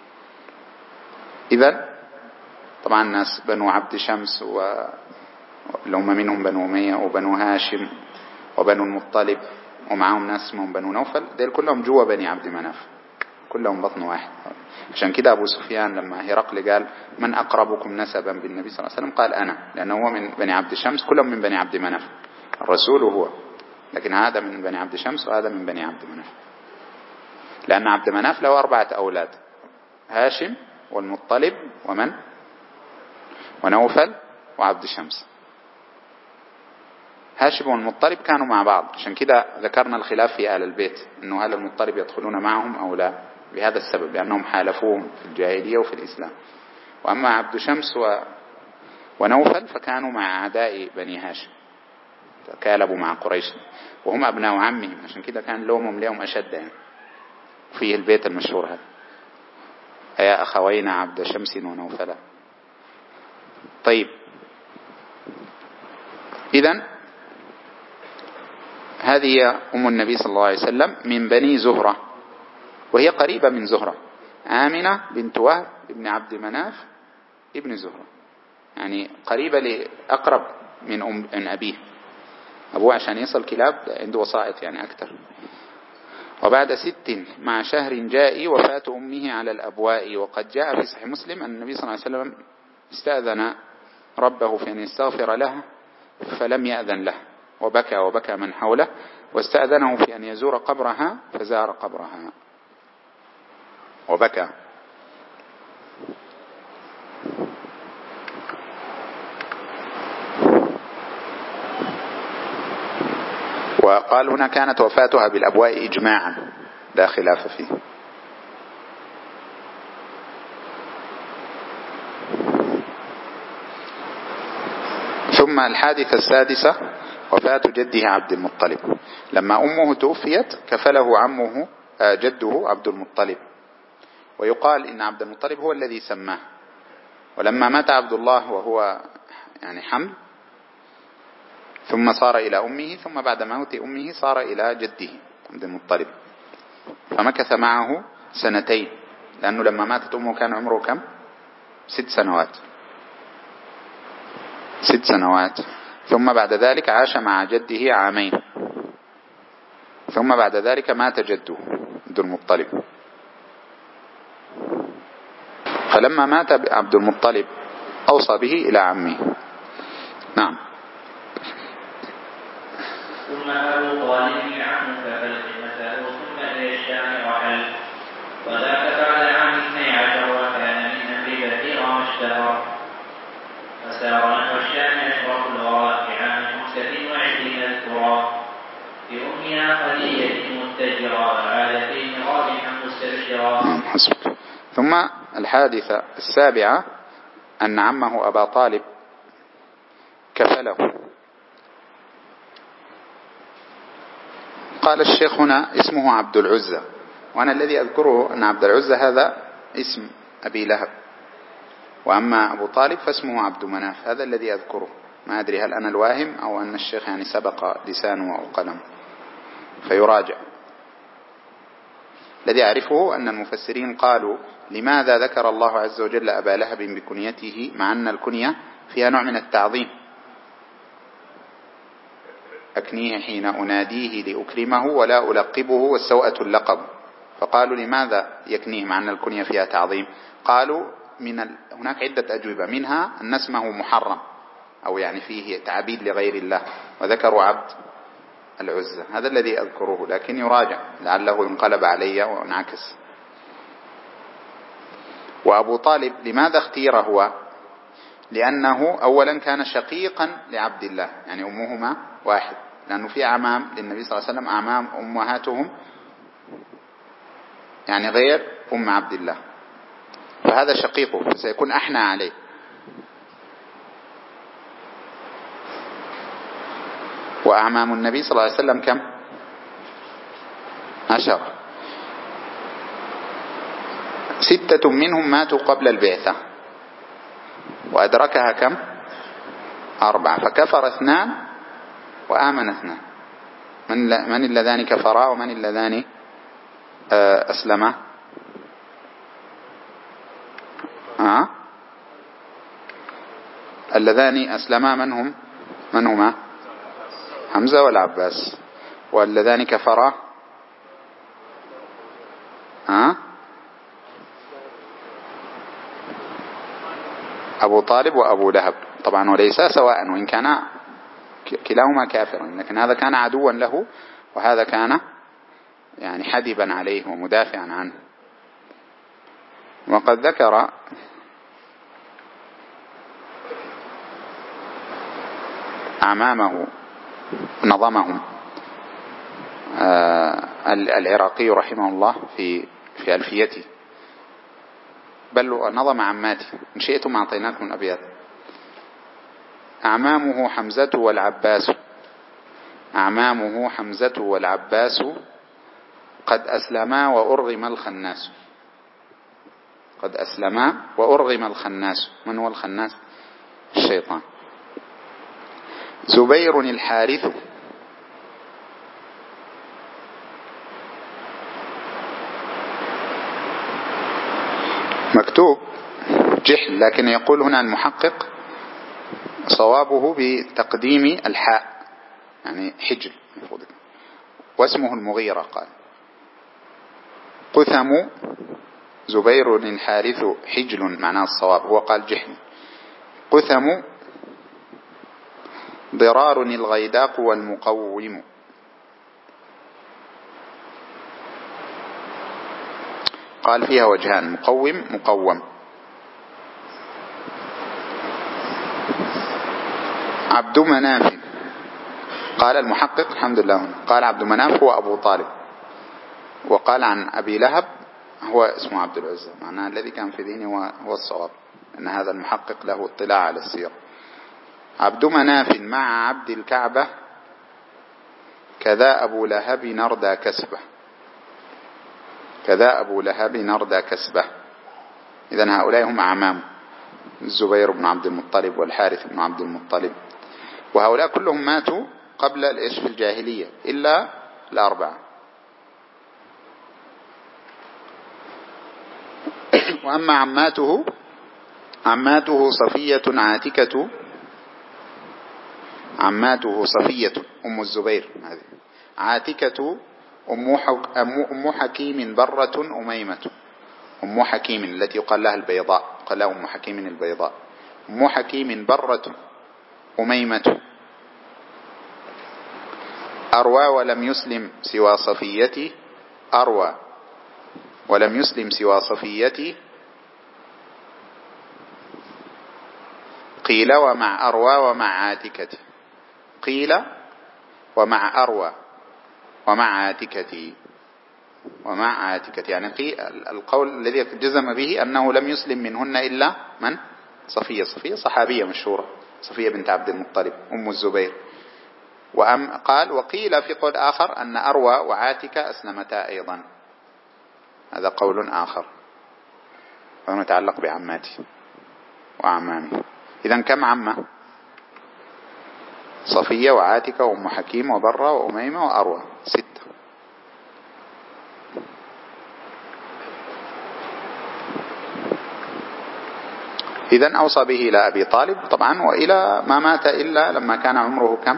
إذن طبعا الناس بنو عبد شمس ولهم منهم بنو أمية وبنو هاشم وبنو المطلب، ومعهم ناس اسمهم بنو نوفل، ديل كلهم جوا بني عبد مناف، كلهم بطن واحد. عشان كده أبو سفيان لما هرقل قال من أقربكم نسبا بالنبي صلى الله عليه وسلم قال أنا، لأنه هو من بني عبد شمس، كلهم من بني عبد مناف، الرسول هو، لكن هذا من بني عبد شمس وهذا من بني عبد مناف. لأن عبد مناف له 4 أولاد، هاشم والمطلب ومن؟ ونوفل وعبد شمس. هاشم والمطلب كانوا مع بعض، عشان كده ذكرنا الخلاف في آل البيت أنه هل المطلب يدخلون معهم أو لا، بهذا السبب، لأنهم حالفوهم في الجاهلية وفي الإسلام. وأما عبد شمس ونوفل فكانوا مع أعداء بني هاشم، تكالبوا مع قريش وهم أبناء عمهم، عشان كده كان لهم أشد يعني. فيه البيت المشهور هذا، أيا أخوينا عبد شمس ونوفل. طيب، إذن هذه أم النبي صلى الله عليه وسلم من بني زهرة، وهي قريبة من زهرة، آمنة بنت وهب ابن عبد مناف ابن زهرة، يعني قريبة لأقرب من أبيه. أبوه عشان يصل كلاب عنده وسائط يعني أكثر. وبعد 6 مع شهر جاء وفاة أمه على الأبواء. وقد جاء في صحيح مسلم أن النبي صلى الله عليه وسلم استأذن ربه في أن يستغفر له فلم يأذن له، وبكى من حوله، واستأذنه في أن يزور قبرها فزار قبرها وبكى. وقال هنا كانت وفاتها بالأبواء إجماعا لا خلاف فيه. ثم الحادثة السادسة وفاة جده عبد المطلب. لما أمه توفيت كفله عمه جده عبد المطلب، ويقال إن عبد المطلب هو الذي سماه، ولما مات عبد الله وهو يعني حمل، ثم صار إلى أمه، ثم بعد موت أمه صار إلى جده عبد المطلب، فمكث معه 2 لأنه لما ماتت أمه كان عمره كم؟ 6 سنوات. 6 سنوات. ثم بعد ذلك عاش مع جده 2 عام، ثم بعد ذلك مات جده عبد المطلب. فلما مات عبد المطلب أوصى به إلى عمه. نعم. ثم أبو طالب عمه فخدمته ثم إلى الشام رحل، وذاك بعد عام 12 وكان من أمر كثيرا ما اشتهر، فسار نحو الشام أشرف الورى في عام 25 الترى، في أمنا خديجة متجرا وعاد في رابحا مستبشرا. حسبك. ثم الحادثة 7 أن عمه أبا طالب كفله. قال الشيخ هنا اسمه عبد العزى، وأنا الذي أذكره أن عبد العزى هذا اسم أبي لهب، وأما أبو طالب فاسمه عبد مناف، هذا الذي أذكره. ما أدري هل أنا الواهم أو أن الشيخ يعني سبق لسانه أو قلم، فيراجع. الذي أعرفه أن المفسرين قالوا لماذا ذكر الله عز وجل أبا لهب بكنيته مع أن الكنية فيها نوع من التعظيم، أكنيه حين أناديه لأكرمه ولا ألقبه والسوءة اللقب، فقالوا لماذا يكنيه مع أن الكنية فيها تعظيم؟ قالوا هناك عدة أجوبة، منها أن اسمه محرم أو يعني فيه تعبيد لغير الله، وذكروا عبد العزى، هذا الذي أذكره، لكن يراجع لعله انقلب علي وانعكس. وأبو طالب لماذا اختير هو؟ لأنه أولا كان شقيقا لعبد الله، يعني أمهما واحد، لأنه في أعمام للنبي صلى الله عليه وسلم أعمام أمهاتهم يعني غير أم عبد الله، فهذا شقيقه فسيكون أحنى عليه. وأعمام النبي صلى الله عليه وسلم كم؟ 10، 6 منهم ماتوا قبل البعثة وأدركها كم؟ 4، فكفر 2 وآمن 2. من اللذان كفرا ومن اللذان أسلما؟ اللذان أسلما من هما؟ حمزة والعباس. واللذان كفرا أبو طالب وأبو لهب، طبعا وليسا سواء، وإن كان كلاهما كافرا، لكن هذا كان عدوا له وهذا كان يعني حدبا عليه ومدافعا عنه. وقد ذكر أعمامه نظمهم العراقي رحمه الله في ألفيته، بل نظم عماته، إن شئتم أعطيناكم الأبيات. أعمامه حمزة والعباس، أعمامه حمزة والعباس قد أسلما وأرغم الخناس، قد أسلما وأرغم الخناس. من هو الخناس؟ الشيطان. زبير الحارث، مكتوب جحل، لكن يقول هنا المحقق صوابه بتقديم الحاء، يعني حجل، واسمه المغيرة. قال قثم زبير الحارث حجل، معناه الصواب، هو قال جحل. قثم ضرار الغيداق والمقوم، قال فيها وجهان، مقوم مقوم. عبد مناف، قال المحقق الحمد لله، قال عبد مناف هو أبو طالب، وقال عن أبي لهب هو اسمه عبد العزى، معناه الذي كان في ذهنه هو الصواب، أن هذا المحقق له اطلاع على السيرة. عبد مناف مع عبد الكعبة كذا أبو لهب نردى كسبه، كذا أبو لهب نردى كسبه. إذن هؤلاء هم أعمام. الزبير بن عبد المطلب والحارث بن عبد المطلب، وهؤلاء كلهم ماتوا قبل الإيش في الجاهلية إلا الأربعة. وأما عماته صفية عاتكة، عماته صفية أم الزبير هذه، عاتكة أم حكيم برة أميمة. أم حكيم التي يقال لها البيضاء، قال لها أم حكيم البيضاء، أم حكيم برة أميمة. أروى ولم يسلم سوى صفيتي، أروى ولم يسلم سوى صفيتي، قيل ومع أروى ومع عاتكتي، قيل ومع أروى ومع عاتكتي، ومع عاتكتي يعني القول الذي جزم به أنه لم يسلم منهن إلا من؟ صفية. صفية صحابية مشهورة، صفية بنت عبد المطلب أم الزبير. قال وقيل في قول آخر أن أروى وعاتكة أسلمتا أيضا، هذا قول آخر يتعلق بعماتي وأعمامي. إذن كم عمة؟ صفية وعاتكة وأم حكيم وبرة وأميمة وأروى، 6. إذن أوصى به إلى أبي طالب طبعا، وإلى ما مات إلا لما كان عمره كم؟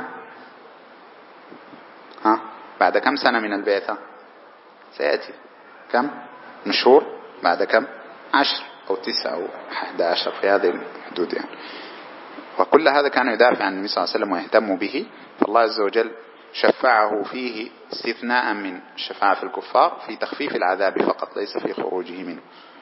بعد كم سنة من البعثة؟ سيأتي كم؟ نشور بعد كم؟ 10 أو 9 أو 11 في هذه الحدود يعني. وكل هذا كان يدافع عن النبي صلى الله عليه وسلم ويهتم به، فالله عز وجل شفعه فيه استثناء من الشفاعة في الكفار في تخفيف العذاب فقط، ليس في خروجه منه.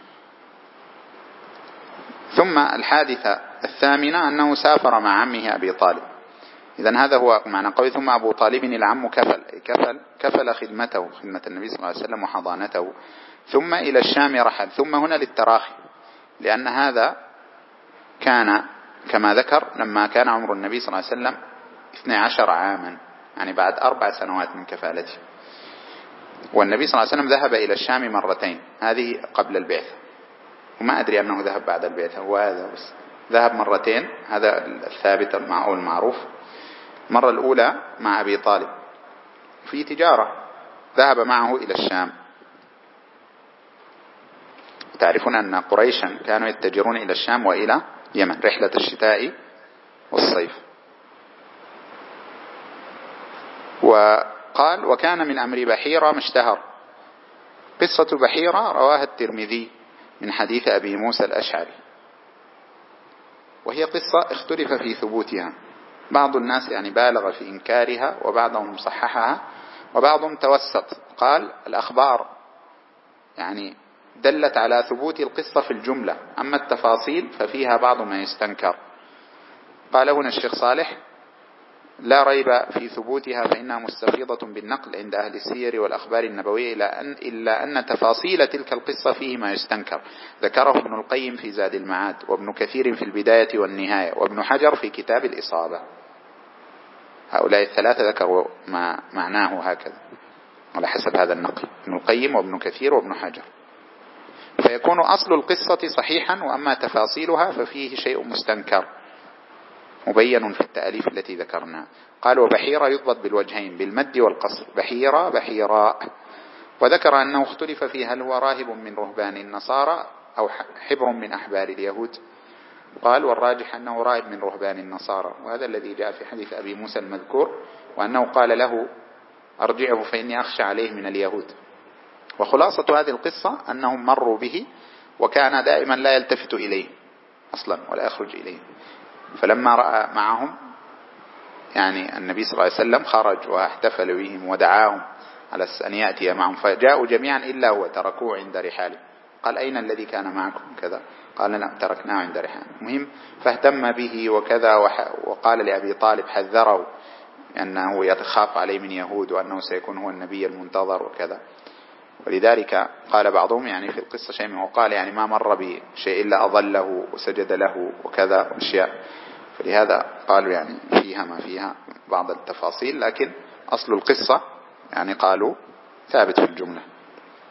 ثم الحادثة الثامنة أنه سافر مع عمه أبي طالب. إذن هذا هو معنى قوي ثم أبو طالب العم كفل خدمته، خدمة النبي صلى الله عليه وسلم وحضانته. ثم إلى الشام رحل، ثم هنا للتراخي، لأن هذا كان كما ذكر لما كان عمر النبي صلى الله عليه وسلم 12 عاما، يعني بعد 4 سنوات من كفالته. والنبي صلى الله عليه وسلم ذهب إلى الشام مرتين، هذه قبل البعثة، وما أدري أنه ذهب بعد البعثة، هو هذا بس ذهب مرتين، هذا الثابت أو المعروف. المرة الأولى مع أبي طالب في تجارة، ذهب معه إلى الشام. تعرفون أن قريشا كانوا يتجرون إلى الشام وإلى يمن رحلة الشتاء والصيف. وقال وكان من أمر بحيرة ما اشتهر. قصة بحيرة رواها الترمذي من حديث أبي موسى الأشعري، وهي قصة اختلف في ثبوتها، بعض الناس يعني بالغ في إنكارها، وبعضهم صححها، وبعضهم توسط، قال الأخبار يعني دلت على ثبوت القصة في الجملة، أما التفاصيل ففيها بعض ما يستنكر. قال هنا الشيخ صالح لا ريب في ثبوتها، فإنها مستفيضة بالنقل عند أهل السير والأخبار النبوية، إلا أن تفاصيل تلك القصة فيه ما يستنكر. ذكره ابن القيم في زاد المعاد، وابن كثير في البداية والنهاية، وابن حجر في كتاب الإصابة. هؤلاء الثلاثة ذكروا ما معناه هكذا على حسب هذا النقل، ابن القيم وابن كثير وابن حجر. فيكون أصل القصة صحيحا، وأما تفاصيلها ففيه شيء مستنكر مبين في التأليف التي ذكرنا. قال وبحيرة يضبط بالوجهين بالمد والقصر، بحيرة بحيراء. وذكر أنه اختلف في هل هو راهب من رهبان النصارى أو حبر من أحبار اليهود. قال والراجح أنه راهب من رهبان النصارى، وهذا الذي جاء في حديث أبي موسى المذكور، وأنه قال له أرجعه فإني أخشى عليه من اليهود. وخلاصة هذه القصة أنهم مروا به، وكان دائما لا يلتفت إليه أصلا ولا يخرج إليه. فلما رأى معهم يعني النبي صلى الله عليه وسلم خرج واحتفل بهم ودعاهم على أن يأتي معهم، فجاءوا جميعا إلا هو، تركوه عند رحاله. قال أين الذي كان معكم كذا؟ قال لا تركناه عند رحاله. مهم فاهتم به وكذا، وقال لأبي طالب حذره أنه يتخاف عليه من يهود، وأنه سيكون هو النبي المنتظر وكذا. ولذلك قال بعضهم يعني في القصة شيء منه، وقال يعني ما مر بشيء إلا أظله وسجد له وكذا وأشياء. فلهذا قالوا يعني فيها ما فيها بعض التفاصيل، لكن أصل القصة يعني قالوا ثابت في الجملة.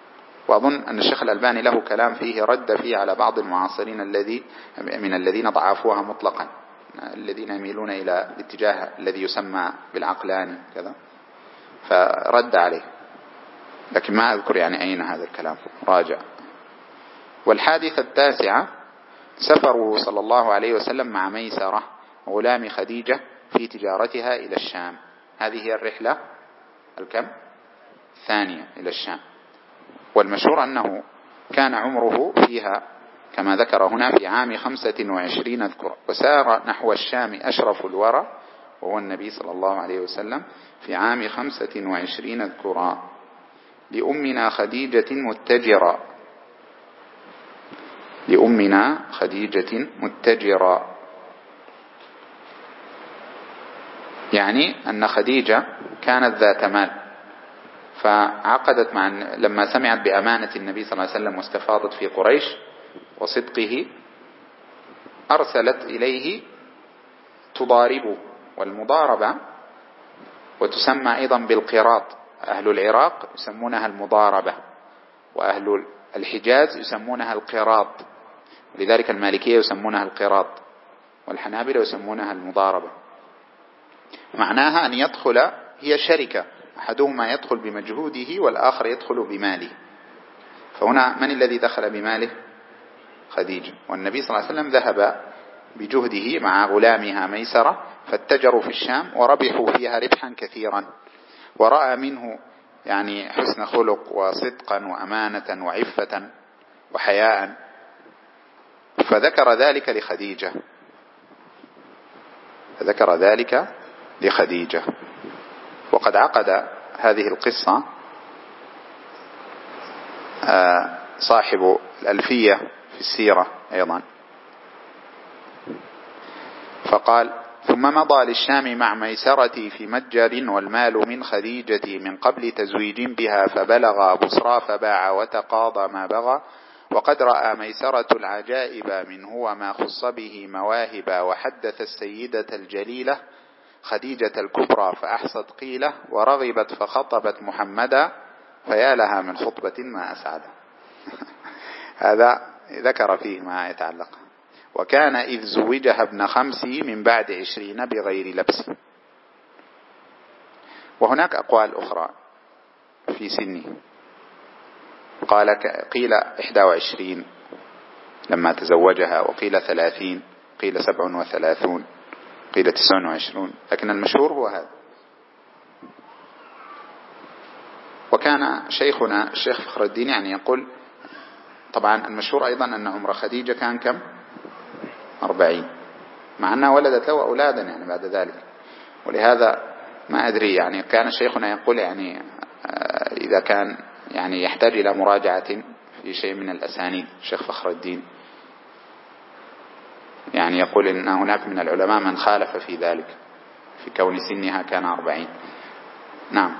وأظن أن الشيخ الألباني له كلام فيه رد فيه على بعض المعاصرين من الذين ضعفوها مطلقا، الذين يميلون إلى الاتجاه الذي يسمى بالعقلاني كذا، فرد عليه، لكن ما أذكر يعني أين هذا الكلام، راجع. والحادثة التاسعة سفره صلى الله عليه وسلم مع ميسرة غلام خديجة في تجارتها إلى الشام. هذه هي الرحلة الكم؟ الثانية إلى الشام. والمشهور أنه كان عمره فيها كما ذكر هنا في عام 25 اذكر، وسار نحو الشام أشرف الورى وهو النبي صلى الله عليه وسلم في عام 25 اذكرا لأمنا خديجة متجرا، لأمنا خديجة متجرا، يعني أن خديجة كانت ذات مال، فعقدت لما سمعت بأمانة النبي صلى الله عليه وسلم واستفاضت في قريش وصدقه أرسلت إليه تضاربه. والمضاربة وتسمى أيضا بالقراط، أهل العراق يسمونها المضاربة، وأهل الحجاز يسمونها القراط، لذلك المالكية يسمونها القراط، والحنابلة يسمونها المضاربة. معناها أن يدخل، هي شركة، أحدهما يدخل بمجهوده والآخر يدخل بماله. فهنا من الذي دخل بماله؟ خديجة. والنبي صلى الله عليه وسلم ذهب بجهده مع غلامها ميسرة، فاتجروا في الشام وربحوا فيها ربحا كثيرا، ورأى منه يعني حسن خلق وصدقا وأمانة وعفة وحياء، فذكر ذلك لخديجة، فذكر ذلك لخديجة. وقد عقد هذه القصة صاحب الألفية في السيرة أيضا، فقال: ثم مضى للشام مع ميسرتي في متجر، والمال من خديجتي من قبل تزويج بها، فبلغ بصرى فباع وتقاضى ما بغى، وقد رأى ميسرة العجائب منه وما خص به مواهب، وحدث السيدة الجليلة خديجة الكبرى فأحصت قيلة، ورغبت فخطبت محمدا، فيا لها من خطبة ما أسعد. هذا ذكر فيه ما يتعلق. وكان إذ زوجها ابن 5 من بعد 20 بغير لبس. وهناك أقوال أخرى في سنه، قيل 21 لما تزوجها، وقيل 30، قيل 37، قيل 29، لكن المشهور هو هذا. وكان شيخنا الشيخ فخر الدين يعني يقول، طبعا المشهور أيضا أن عمر خديجة كان كم؟ 40، مع أنها ولدت له أولادا يعني بعد ذلك. ولهذا ما أدري يعني كان شيخنا يقول يعني إذا كان يعني يحتاج إلى مراجعة في شيء من الأسانيد، الشيخ فخر الدين يعني يقول إن هناك من العلماء من خالف في ذلك، في كون سنها كان 40. نعم.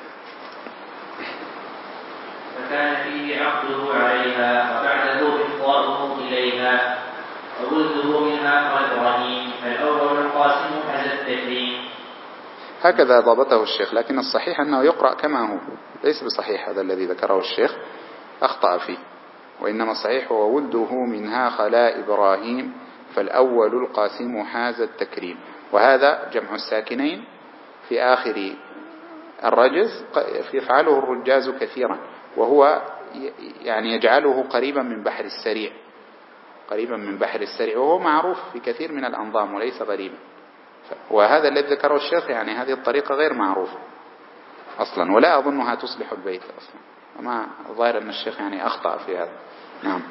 فكان فيه عقده عليها، وبعده إفضاؤه إليها، وولده منها كإبراهيم، فالأول القاسم حز التكريم. هكذا ضبطه الشيخ، لكن الصحيح أنه يقرأ كما هو، ليس بصحيح هذا الذي ذكره الشيخ، أخطأ فيه. وإنما الصحيح هو ولده منها خلا إبراهيم، فالأول القاسم حاز التكريم. وهذا جمع الساكنين في آخر الرجز يفعله الرجاز كثيرا، وهو يعني يجعله قريبا من بحر السريع، قريبا من بحر السريع، وهو معروف في كثير من الأنظام وليس غريبا. وهذا الذي ذكره الشيخ يعني هذه الطريقة غير معروفة أصلا، ولا أظنها تصلح البيت أصلا، وما ظاهر أن الشيخ يعني أخطأ في هذا. نعم.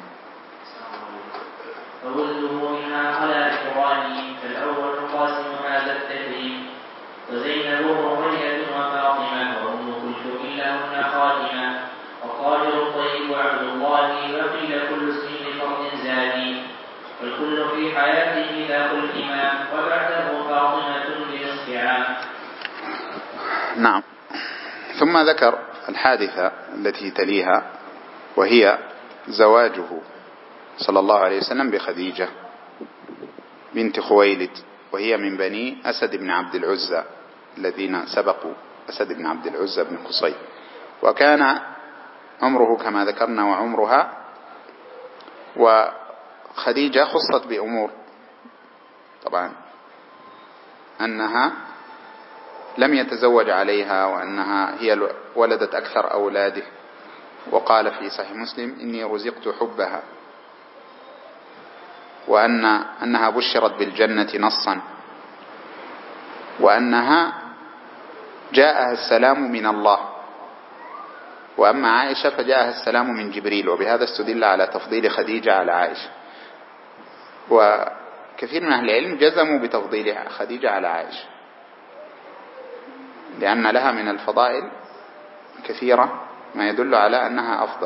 فولده منها خلا إبراهيم، فالأول القاسم هذا التكريم، وزينب ورقية وفاطمة، وأم كلثوم لهن خاتمة، وقادر الطيب وعبد الله، وقيل كل اسم لفرد زاني، والكل في حياته ذاق الإمام، وبعده فاطمة بنصف عام. نعم. ثم ذكر الحادثة التي تليها، وهي زواجه صلى الله عليه وسلم بخديجة بنت خويلد، وهي من بني أسد بن عبد العزى الذين سبقوا أسد بن عبد العزى بن قصي. وكان عمره كما ذكرنا وعمرها. وخديجة خصت بأمور، طبعا أنها لم يتزوج عليها، وأنها هي ولدت أكثر أولاده، وقال في صحيح مسلم إني رزقت حبها، وأنها بشرت بالجنة نصا، وأنها جاءها السلام من الله. وأما عائشة فجاءها السلام من جبريل، وبهذا استدل على تفضيل خديجة على عائشة. وكثير من أهل العلم جزموا بتفضيل خديجة على عائشة، لأن لها من الفضائل كثيرة ما يدل على أنها أفضل.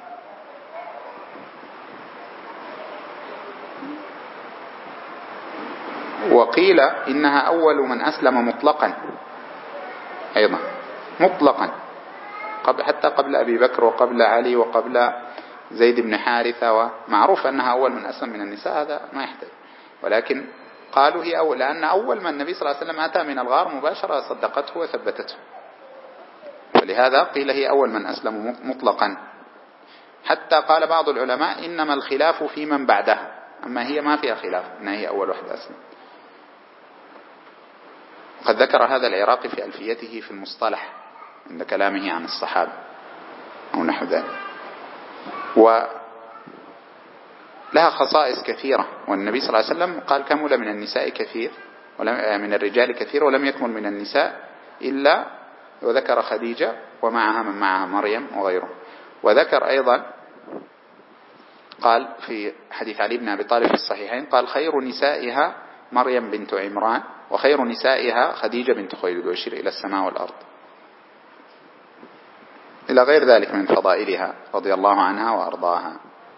وقيل إنها أول من أسلم مطلقا أيضا، مطلقا، حتى قبل أبي بكر وقبل علي وقبل زيد بن حارثة، ومعروف أنها أول من أسلم من النساء، هذا ما يحتاج. ولكن قالوا هي أول، لأن أول من النبي صلى الله عليه وسلم أتى من الغار مباشرة صدقته وثبتته، ولهذا قيل هي أول من أسلم مطلقا. حتى قال بعض العلماء إنما الخلاف في من بعدها، أما هي ما فيها خلاف إنها هي أول واحدة أسلم. وقد ذكر هذا العراقي في ألفيته في المصطلح عند كلامه عن الصحابة أو نحو ذلك. ولها خصائص كثيرة، والنبي صلى الله عليه وسلم قال كمل من النساء كثير من الرجال كثير ولم يكمل من النساء إلا، وذكر خديجة ومعها من معها مريم وغيره. وذكر أيضا قال في حديث علي بن أبي طالب في الصحيحين قال خير نسائها مريم بنت عمران وخير نسائها خديجة بنت خويلد، ويشير إلى السماء والأرض إلى غير ذلك من فضائلها رضي الله عنها وأرضاها.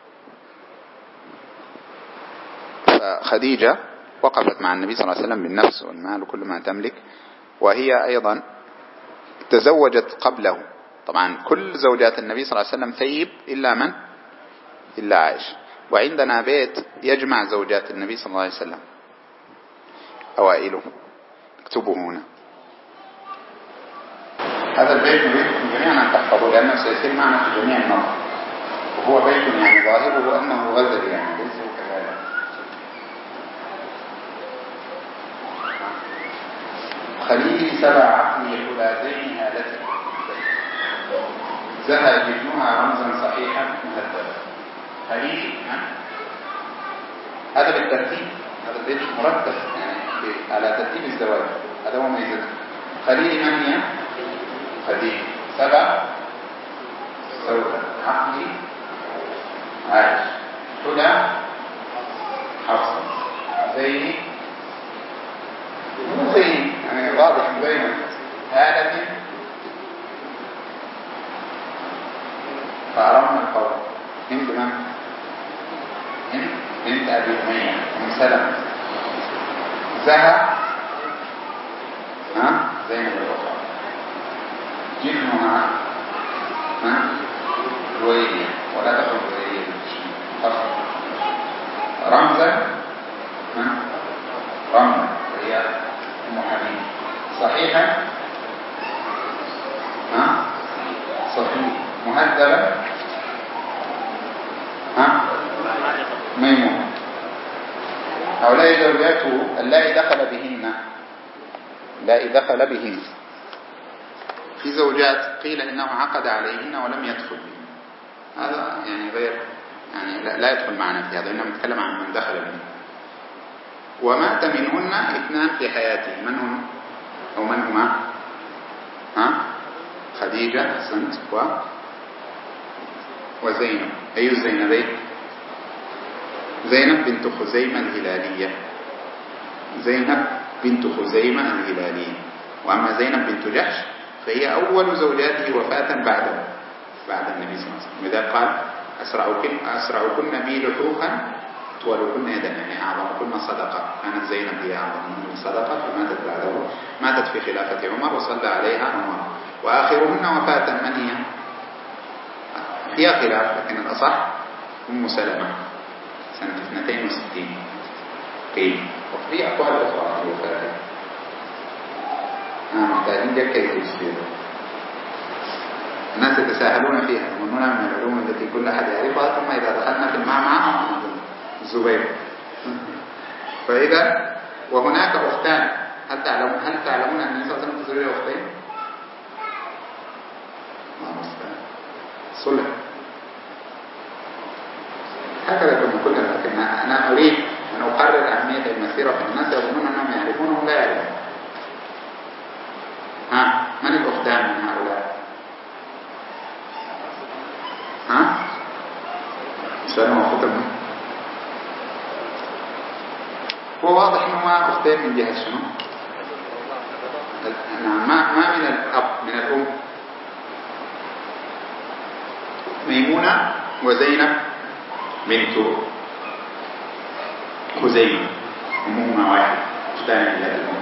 فخديجة وقفت مع النبي صلى الله عليه وسلم بالنفس والمال وكل ما تملك، وهي أيضا تزوجت قبله. طبعا كل زوجات النبي صلى الله عليه وسلم ثيب إلا من؟ إلا عائشة. وعندنا بيت يجمع زوجات النبي صلى الله عليه وسلم أوائله، اكتبوه هنا. هذا البيت نريدكم جميعا أن تحفظوا، لأنه سيصير معنا في جميع النظر، وهو بيت يعني ظاهره أنه غزل، يعني ليس كذلك. خليلي سبع عقلي حلازين هالتي زهى جبنها رمزا صحيحا مهذبا. خليلي هذا بالترتيب، هذا البيت مرتب يعني على ترتيب الزواج، هذا هو ميزته. خليلي من هي؟ خديجة. سبع سودة، عقلي عائشة، حلى حفصة، زيني مو زيني يعني واضح زينب، هالة فأرمنا القول، هند من؟ هند بنت أبي أمية أم سلمة. زهى زينب الأخرى. جبنها جويرية، ولا تقل جويرية خفض. رمزا رمزا وهي أم حبيب. صحيحا صحيح. مهذبا ميمون. هؤلاء زوجاته اللائي دخل بهن، اللائي دخل بهن. في زوجات قيل إنه عقد عليهن ولم يدخل بهن، هذا يعني غير، يعني لا يدخل معنا في هذا، إنما نتكلم عن من دخل بهن. ومات منهن اثنان في حياته، من هم أو من هما؟ خديجة سنت وزينب. أي الزينبين؟ زينب بنت خزيمة الهلالية، زينب بنت خزيمة الهلالية. وأما زينب بنت جحش فهي أول زوجاته وفاة بعد النبي صلى الله عليه وسلم. لذلك قال أسرعكن بي لحوقا طولكن يدا، يعني أعظمكن صدقة. كانت زينب هي أعظمهن صدقة فماتت بعده، ماتت في خلافة عمر وصلى عليها عمر. وآخرهن وفاة من هي؟ فيها خلاف، لكن الأصح أم سلمة سنة 62 قيل، وفي أقوال أخرى في وفاتها. محتاجين كيف يصير. الناس يتساهلون فيها، يظنون من العلوم التي كل أحد يعرفها، ثم إذا دخلنا في المعمعة الزبير. فإذا وهناك أختان، هل تعلمون أن النبي صلى الله عليه وسلم تزوج أختين؟ صلح هكذا كنا كلنا، لكن أنا أريد أن أقرر أهمية المسيرة في الناس يظنون أنهم يعرفونه لا يعرفون. من الأختان من هؤلاء؟ سؤال مخطط. هو واضح أنه ما أختين من جهة شنو؟ نعم، ما من الأب، من الأم. ميمونة وزينب بنت خزيمة، أمهما واحد، أختان من جهة الأم.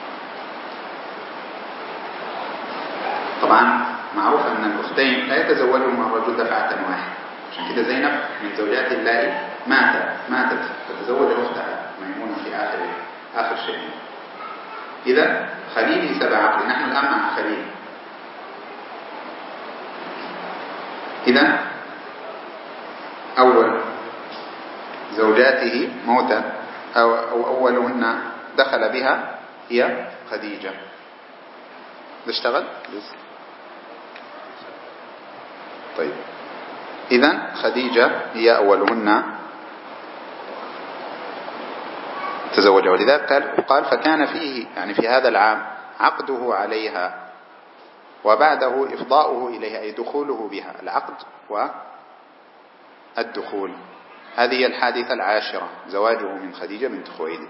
طبعا معروف أن الأختين لا يتزوجهما الرجل دفعة واحدة، عشان كده زينب من زوجات الله ماتت فتزوج أختها ميمونة في آخر شيء. إذا خليلي سبع عقل، نحن الآن مع خليل. إذا أول زوجاته موتا أو أولهن دخل بها هي خديجة. اشتغل؟ طيب، إذن خديجة هي أولهن تزوجها، ولذلك قال فكان فيه، يعني في هذا العام، عقده عليها وبعده إفضاؤه إليها، أي دخوله بها، العقد والدخول. هذه هي الحادثة العاشرة، زواجه من خديجة بنت خويلد.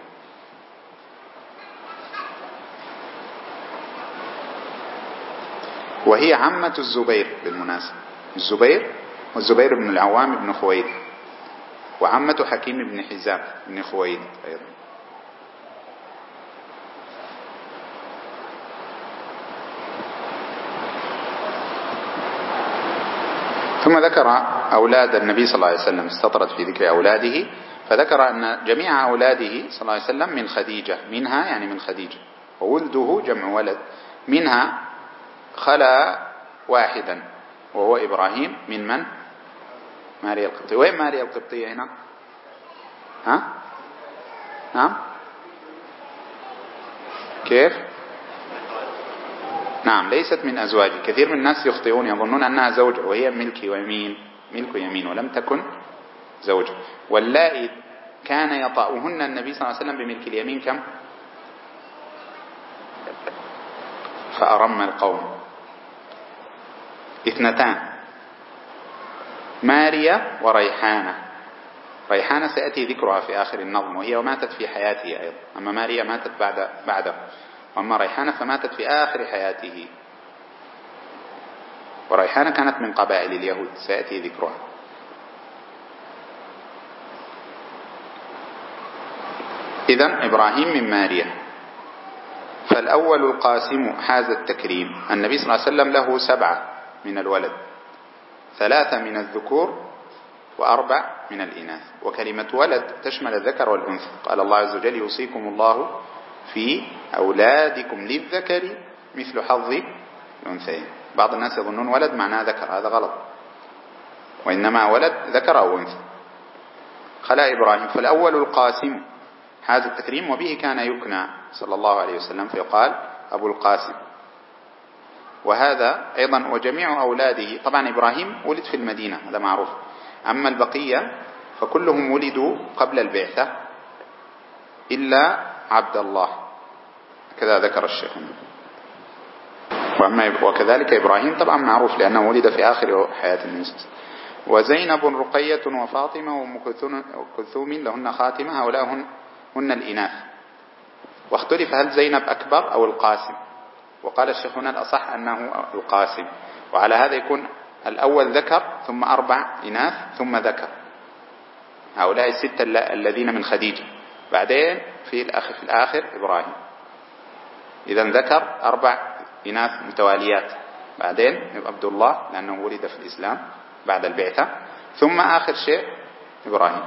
وهي عمة الزبير بالمناسبة، الزبير والزبير بن العوام بن خويلد، وعمة حكيم بن حزام بن خويلد أيضا. ثم ذكر أولاد النبي صلى الله عليه وسلم، استطرد في ذكر أولاده، فذكر أن جميع أولاده صلى الله عليه وسلم من خديجة، منها يعني من خديجة، وولده جمع ولد، منها خلا واحدا وهو إبراهيم من ماريا القبطية. وين ماريا القبطية هنا؟ نعم، كيف؟ نعم، ليست من أزواجه. كثير من الناس يخطئون، يظنون أنها زوجة وهي ملك ويمين ولم تكن زوجة. واللائي كان يطأهن النبي صلى الله عليه وسلم بملك اليمين كم؟ فأرم القوم 2، ماريا وريحانة. ريحانة سيأتي ذكرها في آخر النظم، وهي ماتت في حياته أيضا، أما ماريا ماتت بعده، وأما ريحانة فماتت في آخر حياته. وريحانة كانت من قبائل اليهود، سيأتي ذكرها. إذن إبراهيم من ماريا. فالأول القاسم حاز التكريم. النبي صلى الله عليه وسلم له 7 من الولد، 3 من الذكور و4 من الإناث. وكلمة ولد تشمل الذكر والأنثى. قال الله عز وجل يوصيكم الله في أولادكم للذكر مثل حظ الأنثيين. بعض الناس يظنون ولد معناه ذكر، هذا غلط، وإنما ولد ذكر أو أنثى. خلا إبراهيم. فالأول القاسم حاز التكريم، وبه كان يكنى صلى الله عليه وسلم، فيقال أبو القاسم. وهذا أيضا وجميع أولاده، طبعا إبراهيم ولد في المدينة، هذا معروف. أما البقية فكلهم ولدوا قبل البعثة إلا عبد الله، كذا ذكر الشيخ. وكذلك إبراهيم طبعا معروف لأنه ولد في آخر حياة النبي. وزينب رقية وفاطمة وأم كلثوم لهن خاتمة، هؤلاء هن الإناث. واختلف هل زينب أكبر أو القاسم، وقال الشيخ هنا الأصح أنه القاسم. وعلى هذا يكون الأول ذكر ثم 4 إناث ثم ذكر، هؤلاء 6 الذين من خديجة، بعدين في الآخر إبراهيم. إذن ذكر 4 إناث متواليات، بعدين عبد الله لأنه ولد في الإسلام بعد البعثة، ثم آخر شيء إبراهيم.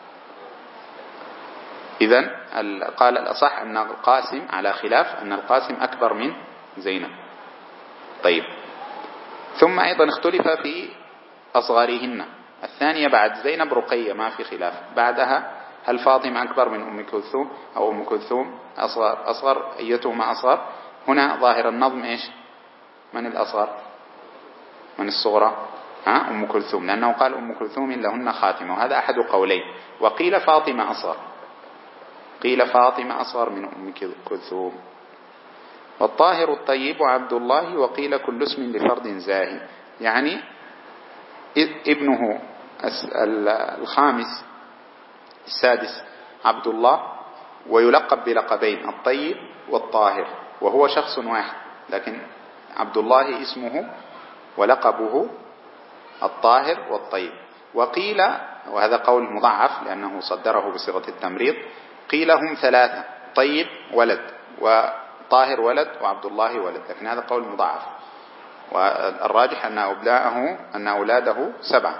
إذن قال الأصح أن القاسم، على خلاف أن القاسم أكبر من زينب. طيب، ثم أيضا اختلف في أصغرهن، الثانية بعد زينب رقية ما في خلاف، بعدها هل فاطمة أكبر من أم كلثوم أو أم كلثوم أصغر أيتهما أصغر؟ هنا ظاهر النظم إيش؟ من الأصغر؟ من الصغرى؟ أم كلثوم، لأنه قال أم كلثوم لهن خاتمة، وهذا أحد قولين. وقيل فاطمة أصغر، قيل فاطمة أصغر من أم كلثوم. والطاهر الطيب عبد الله، وقيل كل اسم لفرد زاهي، يعني ابنه الخامس السادس عبد الله، ويلقب بلقبين الطيب والطاهر، وهو شخص واحد، لكن عبد الله اسمه ولقبه الطاهر والطيب. وقيل، وهذا قول مضعف لأنه صدره بصيغة التمريض، قيل هم ثلاثة، طيب ولد وطاهر ولد وعبد الله ولد، لكن هذا قول مضعف، والراجح أن أولاده 7.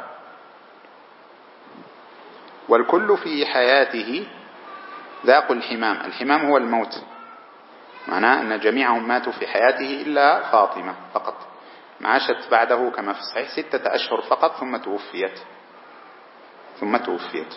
والكل في حياته ذاق الحمام، الحمام هو الموت، معناه أن جميعهم ماتوا في حياته إلا فاطمة فقط، عاشت بعده كما في الصحيح 6 أشهر فقط ثم توفيت.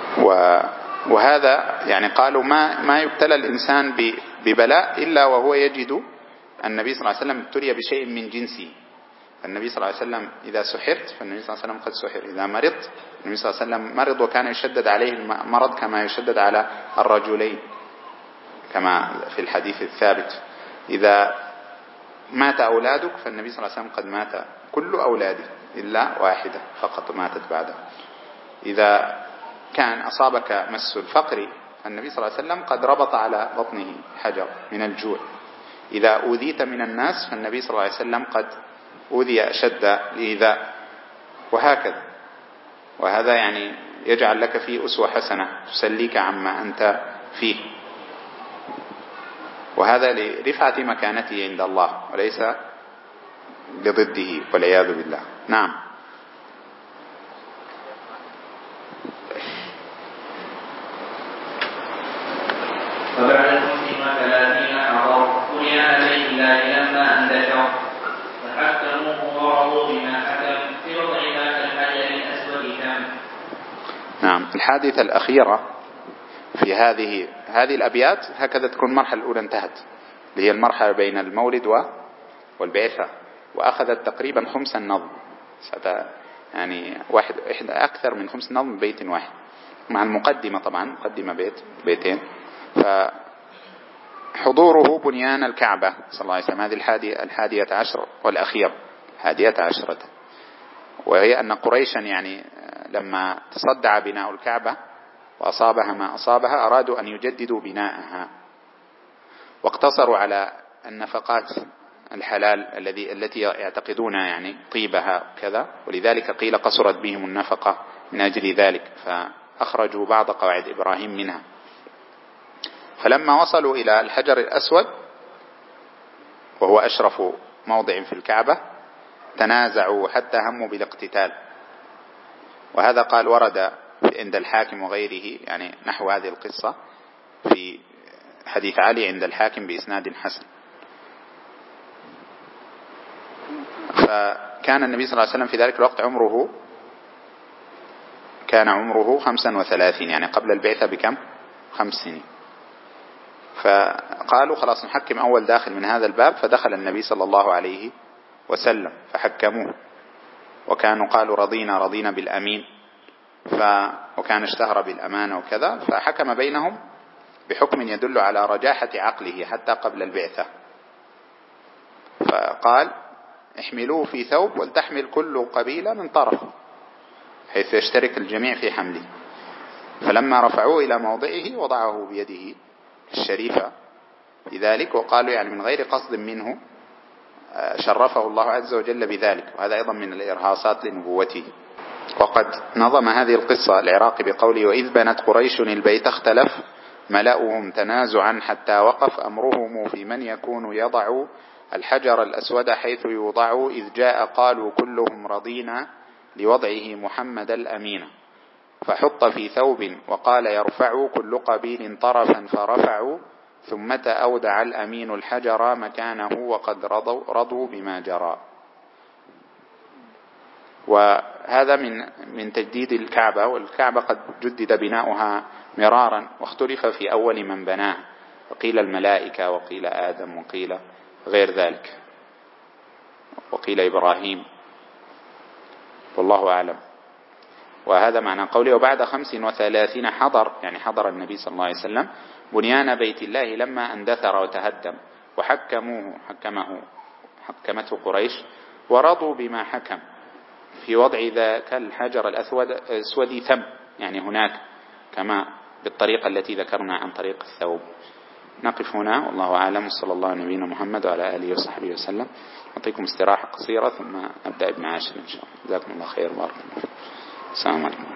وهذا يعني قالوا ما يبتلى الإنسان ببلاء إلا وهو يجد النبي صلى الله عليه وسلم ابتلي بشيء من جنسه. فالنبي صلى الله عليه وسلم إذا سحرت فالنبي صلى الله عليه وسلم قد سحر، إذا مرضت النبي صلى الله عليه وسلم مرض وكان يشدد عليه المرض كما يشدد على الرجلين كما في الحديث الثابت، إذا مات أولادك فالنبي صلى الله عليه وسلم قد مات كل أولاده إلا واحدة فقط ماتت بعده، إذا كان أصابك مس الفقر فالنبي صلى الله عليه وسلم قد ربط على بطنه حجر من الجوع، إذا أوذيت من الناس فالنبي صلى الله عليه وسلم قد أوذي أشد الإيذاء، وهكذا. وهذا يعني يجعل لك فيه أسوة حسنة تسليك عما أنت فيه، وهذا لرفعة مكانته عند الله وليس لضده والعياذ بالله. نعم. وبعد المسلم 30 حضر بني عليه الله لما اندشر، فحكموه ورضوا بما حكم في وضع ذاك الحجر الأسود تم. نعم. الحادثة الأخيرة في هذه الأبيات هكذا تكون المرحلة الأولى انتهت، اللي هي المرحلة بين المولد والبعثة، وأخذت تقريبا 5 نظم، يعني أكثر من 5 نظم بيت واحد مع المقدمة، طبعا مقدمة بيتين. فحضوره بنيان الكعبة صلى الله عليه وسلم، هذه 11 والأخير 11، وهي أن قريشا يعني لما تصدع بناء الكعبة وأصابها ما أصابها أرادوا أن يجددوا بناءها، واقتصروا على النفقات الحلال التي يعتقدون يعني طيبها كذا، ولذلك قيل قصرت بهم النفقة من أجل ذلك، فأخرجوا بعض قواعد إبراهيم منها. فلما وصلوا إلى الحجر الأسود وهو أشرف موضع في الكعبة تنازعوا حتى هموا بالاقتتال، وهذا قال ورد عند الحاكم وغيره يعني نحو هذه القصة في حديث علي عند الحاكم بإسناد حسن. فكان النبي صلى الله عليه وسلم في ذلك الوقت كان عمره 35، يعني قبل البعثة بكم؟ 5 سنين. فقالوا خلاص نحكم أول داخل من هذا الباب، فدخل النبي صلى الله عليه وسلم فحكموه، وكانوا قالوا رضينا بالأمين، وكان اشتهر بالأمانة وكذا، فحكم بينهم بحكم يدل على رجاحة عقله حتى قبل البعثة، فقال احملوه في ثوب ولتحمل كل قبيلة من طرف حيث يشترك الجميع في حمله. فلما رفعوه إلى موضعه وضعه بيده الشريفة في ذلك، وقالوا يعني من غير قصد منه شرفه الله عز وجل بذلك، وهذا أيضا من الإرهاصات لنبوته. وقد نظم هذه القصة العراقي بقوله: وإذ بنت قريش البيت اختلف ملأهم تنازعا حتى وقف أمرهم في من يكون يضع الحجر الأسود حيث يوضع، إذ جاء قالوا كلهم رضينا لوضعه محمد الأمين، فحط في ثوب وقال يرفع كل قبيل طرفا فرفعوا، ثم أودع الأمين الحجر مكانه وقد رضوا بما جرى. وهذا من تجديد الكعبة، والكعبة قد جدد بناؤها مرارا، واختلف في أول من بناها، وقيل الملائكة وقيل آدم وقيل غير ذلك وقيل إبراهيم، والله أعلم. وهذا معنى قوله وبعد 35 حضر، يعني حضر النبي صلى الله عليه وسلم بنيان بيت الله لما اندثر وتهدم، حكمته قريش ورضوا بما حكم في وضع ذاك الحجر الأسود ثم، يعني هناك كما بالطريقة التي ذكرنا عن طريق الثوب. نقف هنا والله أعلم، صلى الله على نبينا محمد وعلى آله وصحبه وسلم. أعطيكم استراحة قصيرة ثم أبدأ ابن عاشر إن شاء الله. جزاكم الله خير، بارك الله. السلام عليكم.